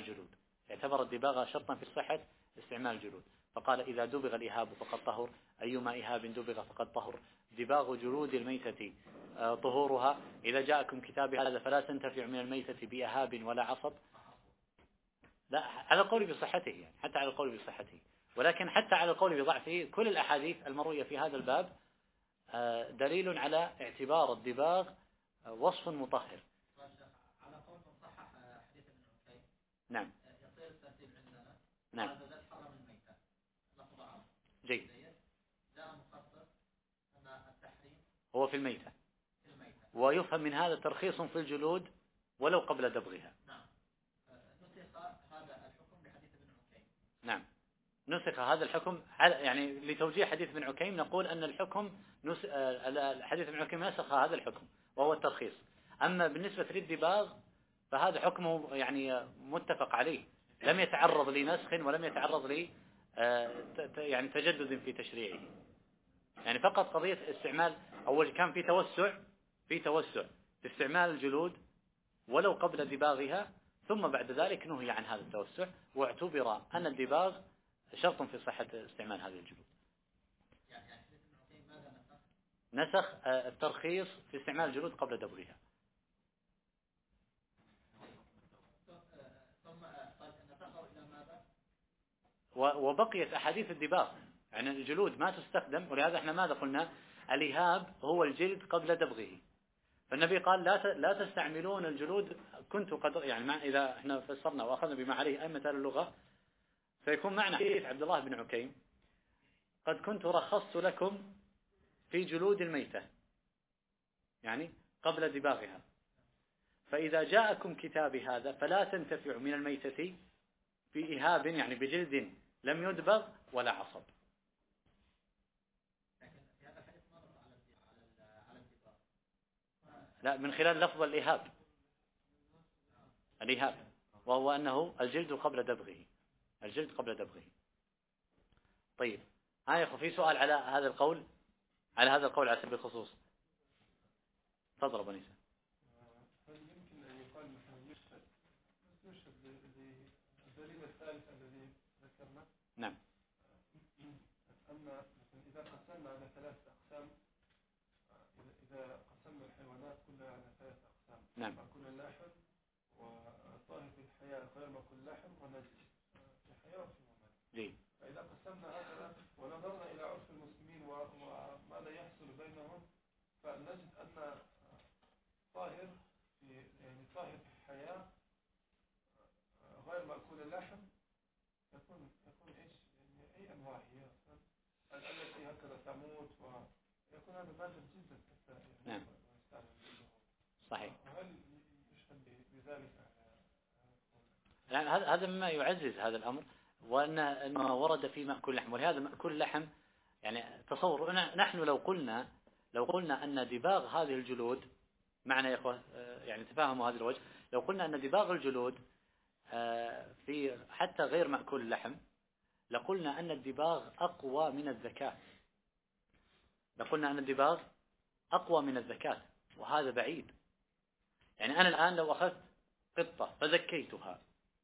الجلود. فقال إذا دبغ الإهاب فقد طهر، أيما إهاب دبغ فقد طهر، دباغ جلود الميتة طهورها، إذا جاءكم كتاب هذا فلا تنتفع من الميتة بإهاب ولا عصب. لا على القول بصحته، يعني حتى على القول بصحته، ولكن حتى على القول بضعفه كل الأحاديث المروية في هذا الباب دليل على اعتبار الدباغ وصف مطهر. على قول صحح حديث ابن عكيم. نعم. يصير الترتيب عندنا. نعم. هذا حرم الميتة. جيد. جاء مخصص أن التحريم هو في الميتة. ويفهم من هذا ترخيص في الجلود ولو قبل دبغها. نعم. نسخ هذا الحكم بحديث ابن عكيم. نعم. نسخ هذا الحكم يعني لتوجيه حديث ابن عكيم نقول أن الحكم حديث ابن عكيم نسخ هذا الحكم وهو الترخيص. أما بالنسبة للدباغ فهذا حكمه يعني متفق عليه، لم يتعرض لنسخ ولم يتعرض يعني تجدد في تشريعه. يعني فقط قضية استعمال أول كان في توسع في استعمال الجلود ولو قبل دباغها، ثم بعد ذلك نهي عن هذا التوسع واعتبر أن الدباغ شرط في صحة استعمال هذه الجلود. نسخ الترخيص في استعمال الجلود قبل دبغها. وبقيت أحاديث الدباغ، يعني الجلود ما تستخدم، ولهذا احنا ماذا قلنا؟ الإهاب هو الجلد قبل دبغه. فالنبي قال لا تستعملون الجلود. كنت قد يعني إذا احنا فسرنا وأخذنا بما عليه أئمة اللغة فيكون معنى حديث عبد الله بن عكيم قد كنت رخصت لكم في جلود الميتة يعني قبل دباغها، فإذا جاءكم كتابي هذا فلا تنتفع من الميتة بإهاب يعني بجلد لم يدبغ ولا عصب. لا، من خلال لفظ الإهاب وهو أنه الجلد قبل دبغه. طيب في سؤال على هذا القول على سبيل الخصوص. تفضل ابو نيسان. هل يمكن أن يقال مثلا يشهد للدليل الثالث الذي ذكرنا؟ نعم. أن إذا قسمنا على ثلاث أقسام، إذا قسمنا الحيوانات كلها على ثلاث أقسام، نعم، مأكول اللحم وطاهر في الحياة غير مأكول اللحم ونجس في الحياة وفي الممات. جيد. فإذا قسمنا هذا ونظرنا إلى عرف المسلمين وماذا يحصل بينهم، فنجد أن طاهر في الحياة غير مأكول اللحم يكون إيش؟ يعني أي أنواع هي التي هكذا تموت، ويكون هذا مادة جدا نعم. صحيح. وهل يشهد يعني هذا مما يعزز هذا الأمر، وأن ما ورد في مأكول اللحم. ولهذا مأكول اللحم يعني تصور نحن لو قلنا أن دباغ هذه الجلود معنى يا إخوة يعني تفهموا هذا الوجه، لو قلنا أن دباغ الجلود في حتى غير مأكول اللحم لقلنا أن الدباغ أقوى من الذكاة، لقلنا أن الدباغ أقوى من الذكاة، وهذا بعيد. يعني أنا الآن لو أخذت قطة فذكيتها،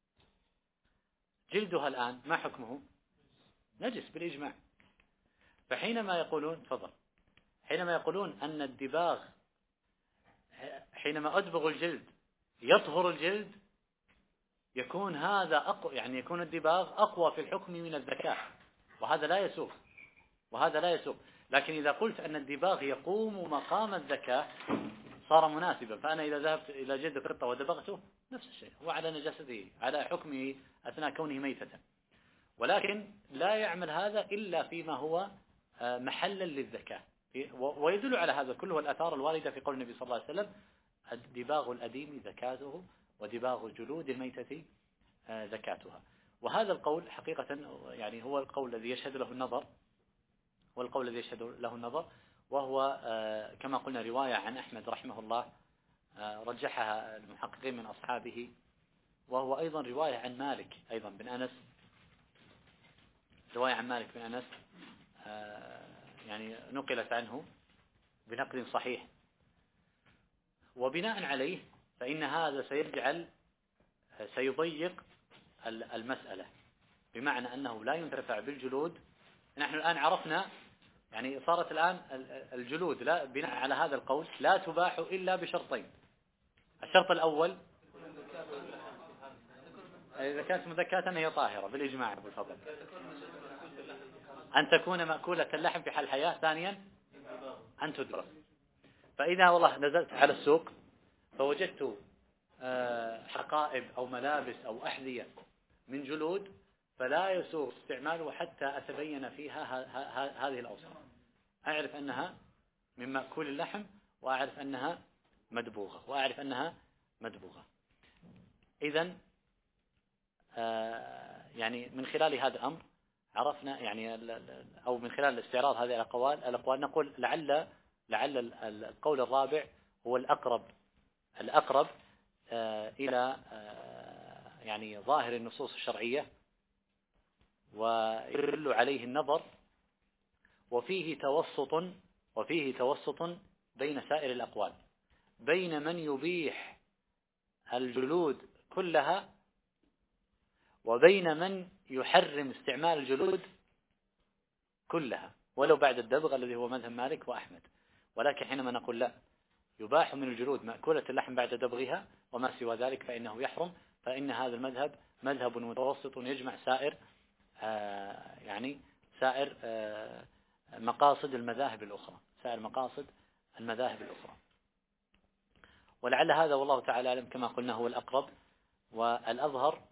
جلدها الآن ما حكمه؟ نجس بالإجماع. فحينما يقولون تفضل، حينما يقولون أن الدباغ حينما أدبغ الجلد يطهر الجلد، يكون هذا أقوى، يعني يكون الدباغ أقوى في الحكم من الذكاء، وهذا لا يسوق، وهذا لا يسوق. لكن إذا قلت أن الدباغ يقوم مقام الذكاء صار مناسبا. فأنا إذا ذهبت إلى جلد القطة ودبغته نفس الشيء، هو على نجاسته على حكمه أثناء كونه ميتة، ولكن لا يعمل هذا إلا فيما هو محلا للذكاء. ويدل على هذا كله الآثار الواردة في قول النبي صلى الله عليه وسلم: دباغ الأديم زكاته ودباغ الجلود الميتة زكاتها. وهذا القول حقيقة يعني هو القول الذي يشهد له النظر، والقول الذي يشهد له النظر، وهو كما قلنا رواية عن أحمد رحمه الله رجحها المحققين من أصحابه، وهو أيضا رواية عن مالك أيضا بن أنس، رواية عن مالك بن أنس يعني نقلت عنه بنقل صحيح. وبناء عليه فإن هذا سيضيق المسألة، بمعنى أنه لا ينتفع بالجلود. نحن الآن عرفنا يعني صارت الآن الجلود لا بناء على هذا القول لا تباح إلا بشرطين. الشرط الأول إذا كانت مذكاة هي طاهرة بالإجماع أبو الفضل، أن تكون مأكولة اللحم في حال الحياة. ثانيا أن تدبر. فإذا والله نزلت على السوق فوجدت حقائب أو ملابس أو أحذية من جلود، فلا يسوغ استعماله حتى أتبين فيها هذه الأوصاف، أعرف أنها من مأكول اللحم، وأعرف أنها مدبوغة، إذن يعني من خلال هذا الأمر عرفنا يعني أو من خلال الاستعراض هذه الأقوال نقول لعل القول الرابع هو الأقرب إلى يعني ظاهر النصوص الشرعية، ويدل عليه النظر، وفيه توسط بين سائر الأقوال، بين من يبيح الجلود كلها وبين من يحرم استعمال الجلود كلها ولو بعد الدبغ الذي هو مذهب مالك وأحمد. ولكن حينما نقول لا، يباح من الجلود مأكولة اللحم بعد دبغها وما سوى ذلك فإنه يحرم، فإن هذا المذهب مذهب متوسط يجمع سائر مقاصد المذاهب الأخرى، ولعل هذا والله تعالى أعلم كما قلنا هو الأقرب والأظهر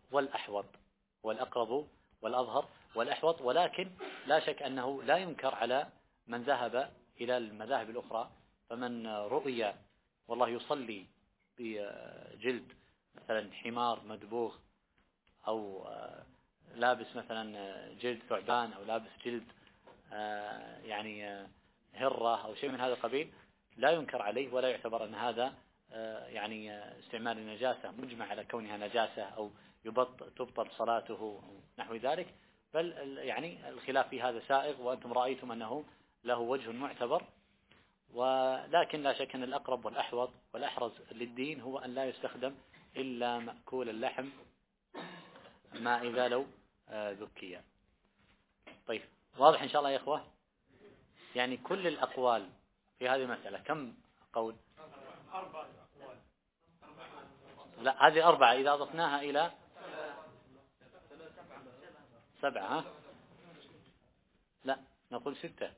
والأحوط. ولكن لا شك أنه لا ينكر على من ذهب إلى المذاهب الأخرى. فمن رؤي والله يصلي بجلد مثلا حمار مدبوغ، أو لابس مثلا جلد ثعبان، أو لابس جلد يعني هرة أو شيء من هذا القبيل، لا ينكر عليه ولا يعتبر أن هذا يعني استعمال النجاسة مجمع على كونها نجاسة أو تبطل صلاته نحو ذلك، بل يعني الخلاف في هذا سائغ، وأنتم رأيتم أنه له وجه معتبر. ولكن لا شك أن الأقرب والأحوط والأحرز للدين هو أن لا يستخدم إلا مأكول اللحم ما إذا لو ذكيا. طيب واضح إن شاء الله يا إخوة؟ يعني كل الأقوال في هذه المسألة كم قول؟ 4 أقوال. لا، هذه 4 إذا أضفناها إلى 7. لا نقول 6.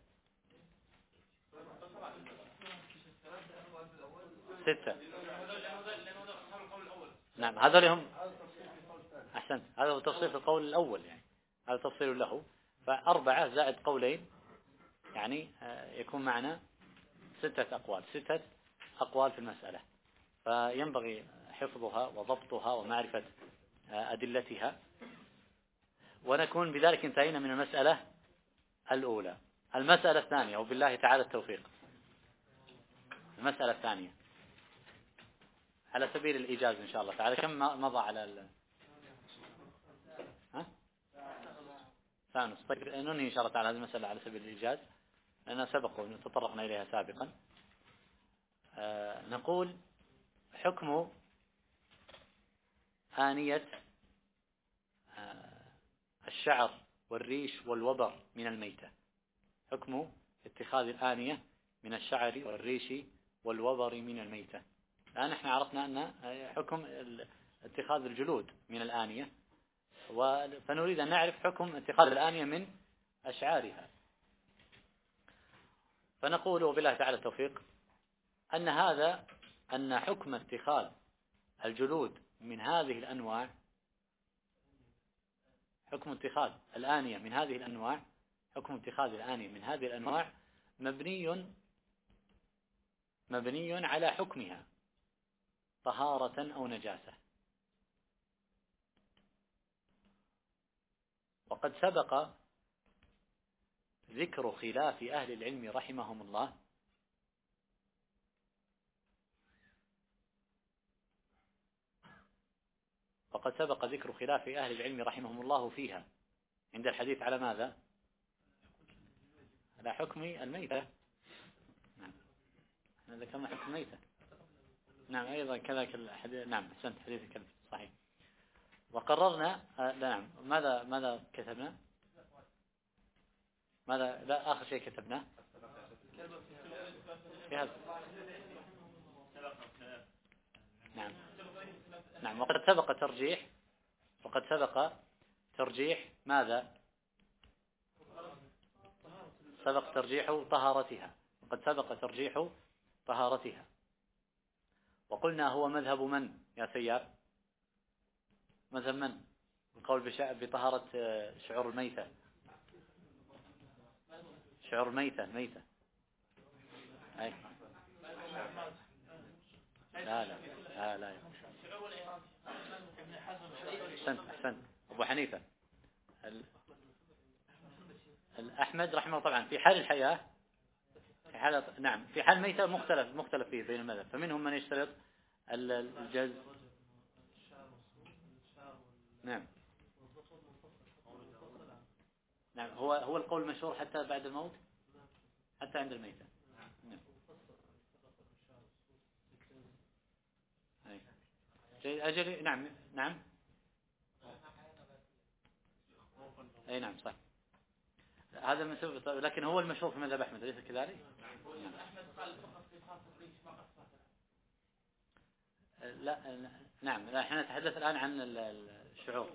نعم هذا لهم. أحسنت، هذا هو تفصيل في القول الأول، يعني هذا تفصيل له. ف4 زائد قولين يعني يكون معنا 6 أقوال في المسألة. فينبغي حفظها وضبطها ومعرفة أدلتها. ونكون بذلك انتهينا من المسألة الأولى. المسألة الثانية وبالله تعالى التوفيق. المسألة الثانية على سبيل الإيجاز إن شاء الله تعالى. كم مضى على ثانوس؟ طيب ننهي إن شاء الله تعالى هذه المسألة على سبيل الإيجاز لأننا سبق وتطرقنا إليها سابقا. نقول حكم آنية الشعر والريش والوبر من الميتة. حكم اتخاذ الآنية من الشعر والريش والوبر من الميتة. الآن احنا عرفنا أن حكم اتخاذ الجلود من الآنية، فنريد أن نعرف حكم اتخاذ الآنية من أشعارها. فنقول وبالله تعالى التوفيق أن حكم اتخاذ الجلود من هذه الأنواع، حكم اتخاذ الآنية من هذه الأنواع، حكم اتخاذ الآنية من هذه الأنواع مبني على حكمها طهارة أو نجاسة. وقد سبق ذكر خلاف أهل العلم رحمهم الله فيها عند الحديث على ماذا؟ على حكم الميتة. نعم هذا كما حكم الميتة. نعم أيضا كذلك الحديث. نعم أحسنت حديثك صحيح. وقررنا نعم ماذا كتبنا؟ لا آخر شيء كتبناه في هذا. نعم وقد سبق ترجيح ماذا؟ سبق ترجيح طهارتها. وقد سبق ترجيح طهارتها. وقلنا هو مذهب من يا سيار؟ مذهب من؟ القول بطهارة شعور الميتة. شعور الميتة أي. لا أحسنت أبو حنيفة. الأحمد رحمه الله طبعا في حال الحياة، في حال الميتة مختلف فيه بين المذهب. فمنهم من يشترط الجز. نعم هو القول المشهور حتى بعد الموت، حتى عند الميتة. أجل. نعم أي نعم صح. هذا من سبب، لكن هو المشهور في مذهب أحمد أليس كذلك؟ لا احنا نتحدث الآن عن الشعور.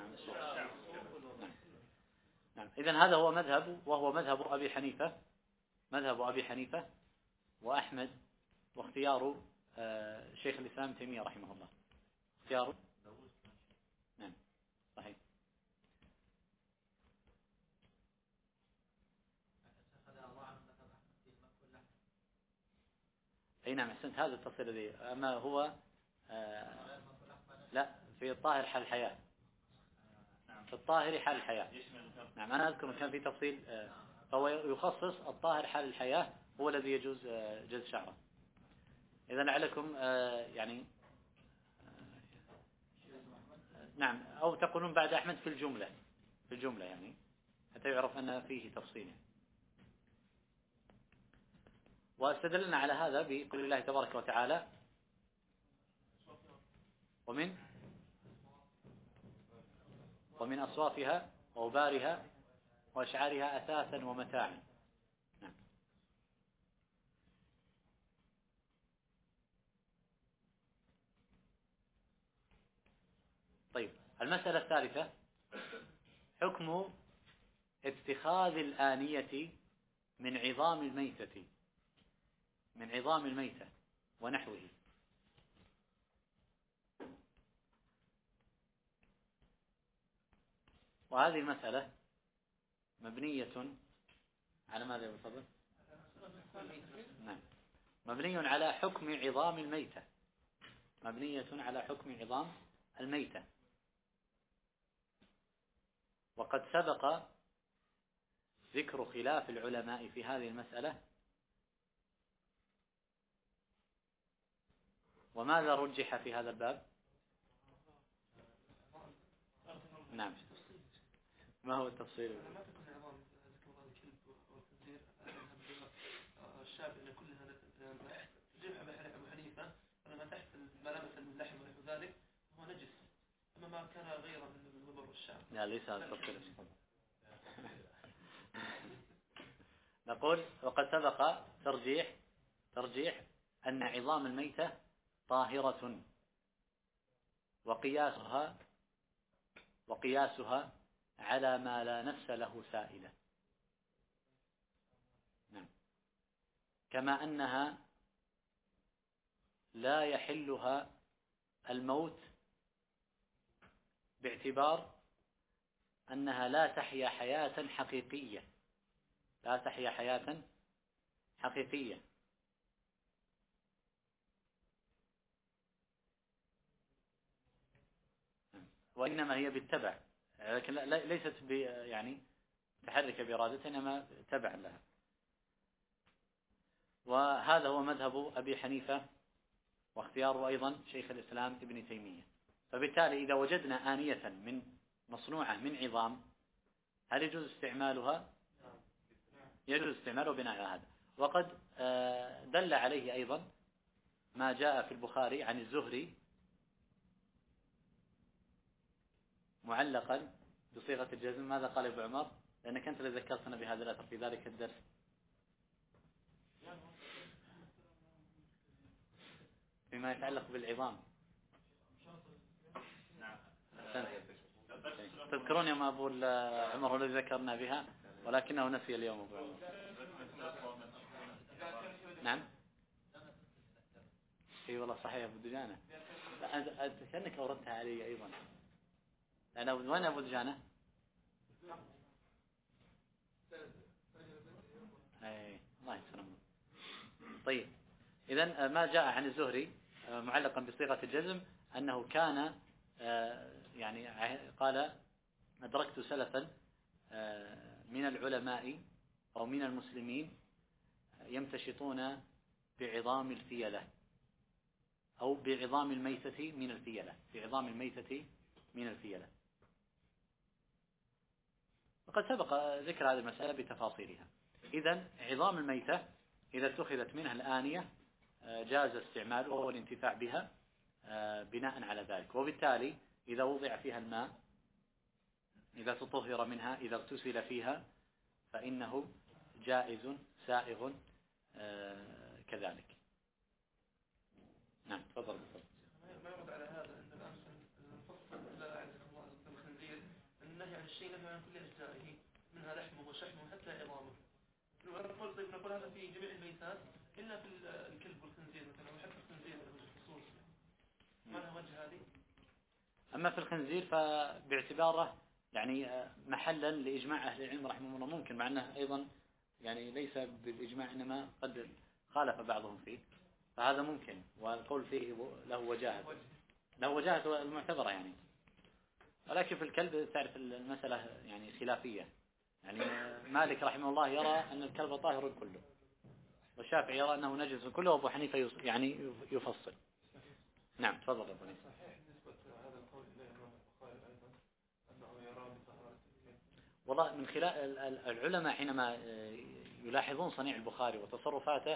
نعم إذن هذا هو مذهب أبي حنيفة وأحمد، واختيار شيخ الإسلام ابن تيمية رحمه الله. اختياره نعم صحيح. أي نعم أحسنت. هذا التفصيل الذي أما هو لا في الطاهر حال الحياة. في الطاهر حال الحياة. نعم أنا أذكر كان في تفصيل فهو يخصص الطاهر حال الحياة هو الذي يجوز جز شعره. إذا لعلكم يعني نعم أو تقولون بعد أحمد في الجملة يعني حتى يعرف أن فيه تفصيل. واستدلنا على هذا بقول الله تبارك وتعالى ومن أصوافها وأوبارها وأشعارها أثاثا ومتاعا. نعم. طيب المسألة الثالثة حكم اتخاذ الآنية من عظام الميتة ونحوه. وهذه المسألة مبنية على ماذا يا أبو؟ نعم مبني على حكم عظام الميتة مبنية على حكم عظام الميتة. وقد سبق ذكر خلاف العلماء في هذه المسألة، وماذا رجح في هذا الباب؟ نعم، ما هو التفصيل؟ الشاب إن كلها تجيب أبو حنيفة لما تحت ملامة اللحم ونحو ذلك هو نجس، أما ما كان غيره من الوبر والشعب لا، ليس هذا التفصيل. نقول وقد سبق ترجيح أن عظام الميتة طاهرة، وقياسها على ما لا نفس له سائلة. نعم. كما أنها لا يحلها الموت باعتبار أنها لا تحيا حياة حقيقية، وإنما هي بالتبع، لكن ليست يعني تحرك بإرادتها، إنما تبع لها. وهذا هو مذهب أبي حنيفة، واختياره أيضا شيخ الإسلام ابن تيمية. فبالتالي إذا وجدنا آنية مصنوعة من عظام، هل يجوز استعمالها؟ يجوز استعماله بناء على هذا. وقد دل عليه أيضا ما جاء في البخاري عن الزهري معلقا بصيغة الجزم. ماذا قال ابو عمر؟ لأنك أنت اللي ذكرتنا بهذا الأثر في ذلك الدرس. فيما يتعلق بالعظام. تذكرون يوم أبو عمر الذي ذكرنا بها، ولكنه نسي اليوم أبو عمر. نعم. اي والله صحيح ابو دجانة. أنت كأنك أوردتها علي أيضا. أنا وين أبو دجانة؟ أي الله يسلمك. طيب، إذن ما جاء عن الزهري معلقا بصيغة الجزم أنه كان يعني قال: أدركت سلفا من العلماء أو من المسلمين يمتشطون بعظام الفيلة أو بعظام الميتة من الفيلة، بعظام الميتة من الفيلة. وقد سبق ذكر هذه المسألة بتفاصيلها. إذن عظام الميتة إذا اتخذت منها الآنية جاز استعمالها والانتفاع بها بناء على ذلك. وبالتالي إذا وضع فيها الماء، إذا تطهر منها، إذا اغتسل فيها، فإنه جائز سائغ كذلك. نعم، تفضل. ما يرد على هذا أن الآن نفصل الخنزير النهي عن الشيء نهي عن كل أجزائه، منها لحمه وشحمه حتى عظامه. نقول هذا في جميع الميتات إلا في الكلب والخنزير مثلا، وحتى الخنزير بالخصوص. ما لها وجه هذه؟ أما في الخنزير فباعتباره يعني محلا لإجماع أهل العلم رحمه الله ممكن، مع أنه أيضا يعني ليس بالإجماع، إنما قد خالف بعضهم فيه، فهذا ممكن، والقول فيه له وجاهة المعتبرة يعني. ولكن في الكلب تعرف المسألة يعني خلافية، يعني مالك رحمه الله يرى أن الكلب طاهر كله، والشافعي يرى أنه نجس كله، وأبو حنيفة يعني يفصل. نعم، تفضل أبو حنيفة. والله من خلال العلماء حينما يلاحظون صنيع البخاري وتصرفاته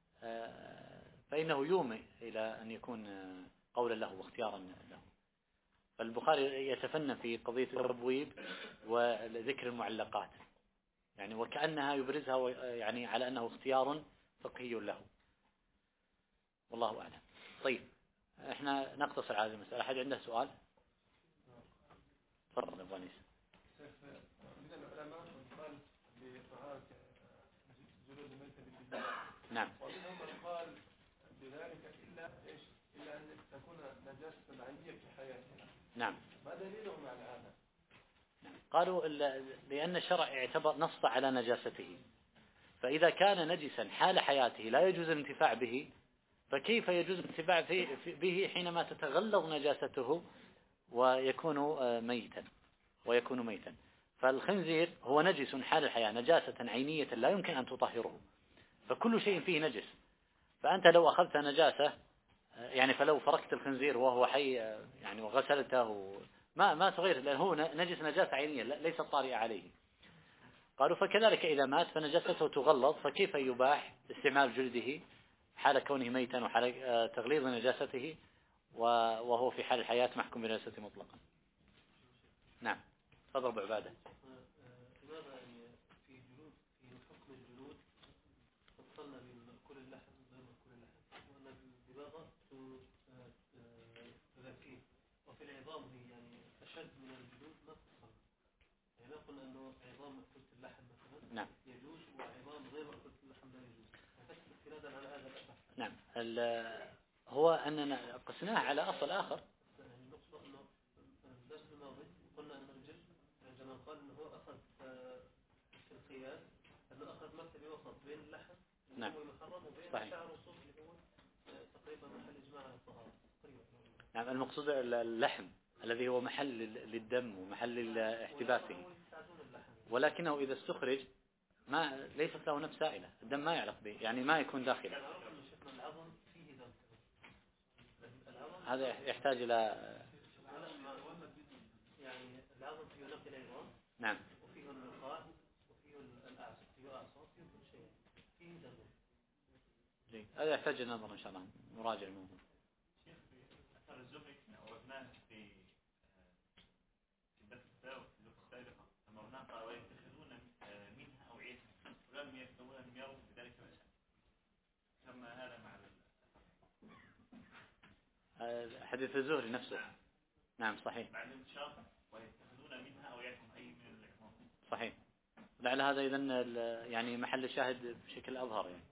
فإنه يومئ إلى أن يكون قولا له واختيارا له. فالبخاري يتفنن في قضية التبويب وذكر المعلقات، يعني وكأنها يبرزها يعني على أنه اختيار فقهي له، والله أعلم. طيب، احنا نقتصر على هذه المسألة. أحد عنده سؤال؟ تفضل أبو أنيس. من العلماء من قال بطهارة جلود الميتة بالجزاء، نعم، ومنهم من قال بذلك إلا أن تكون نجاسة عينية في حياتها. نعم. ما دليلهم على هذا؟ نعم. قالوا لأن الشرع اعتبر نص على نجاسته، فإذا كان نجسا حال حياته لا يجوز الانتفاع به، فكيف يجوز الانتفاع به حينما تتغلظ نجاسته ويكون ميتا فالخنزير هو نجس حال الحياة نجاسة عينية لا يمكن أن تطهره، فكل شيء فيه نجس. فأنت لو أخذت نجاسة يعني فلو فركت الخنزير وهو حي يعني وغسلته ما تغير، لأنه هو نجس نجاسة عينية ليست طارئة عليه. قالوا فكذلك إذا مات فنجاسته تغلظ، فكيف يباح استعمال جلده حال كونه ميتا وحال تغليظ نجاسته وهو في حال الحياة محكوم بنجاسته مطلقا. نعم تفضل أبو عبادة. لماذا في حكم الجلود فصلنا بين كل اللحم وبين كل اللحم، وأن الدباغة تذكيه، وفي العظام هي يعني أشد من الجلود ما فصلنا، يعني لا قلنا أنه عظام مأكولة اللحم مثلا نعم يجوز وعظام غير مأكولة اللحم لا يجوز، فكتب استنادا على هذا الأثر. نعم هو أننا قسناه على أصل آخر. النقطة أنه الدرس الماضي قلنا أن الجلد عندما قال أنه هو أخذ في القياس أنه أخذ مرتبة وسط بين اللحم اللي هو محرم وبين شعر الصوف اللي هو تقريبا محل إجماع على الطهارة. نعم المقصود اللحم الذي هو محل للدم ومحل احتباسه، ولكنه إذا استخرج ليست له نفس سائلة، الدم ما يعلق به يعني ما يكون داخله. هذا يحتاج إلى يعني العظم فيه نقل العظام. نعم. وفيه النقاع وفيه الأعصاب، فيه أعصاب فيه كل شيء فيه دم. جيد هذا يحتاج النظر إن شاء الله نراجع الموضوع. شيخ في أثر الزهري أوردناه في الدرس السابقة أمرناه قال ويتخذون منها أوعية ولم يكتبون أن يروا بذلك بأسا، ثم هذا مع حديث الزهري نفسه. نعم صحيح. بعد انتشار ويتخذون منها أوعيتهم أي من الإحمام. صحيح. لعل هذا إذن يعني محل الشاهد بشكل أظهر يعني.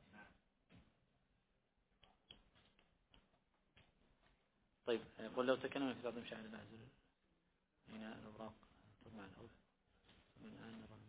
طيب يقول لو تكلم في بعض مشاعر الأهزل هنا الأوراق تطمع الأرض من الآن نرى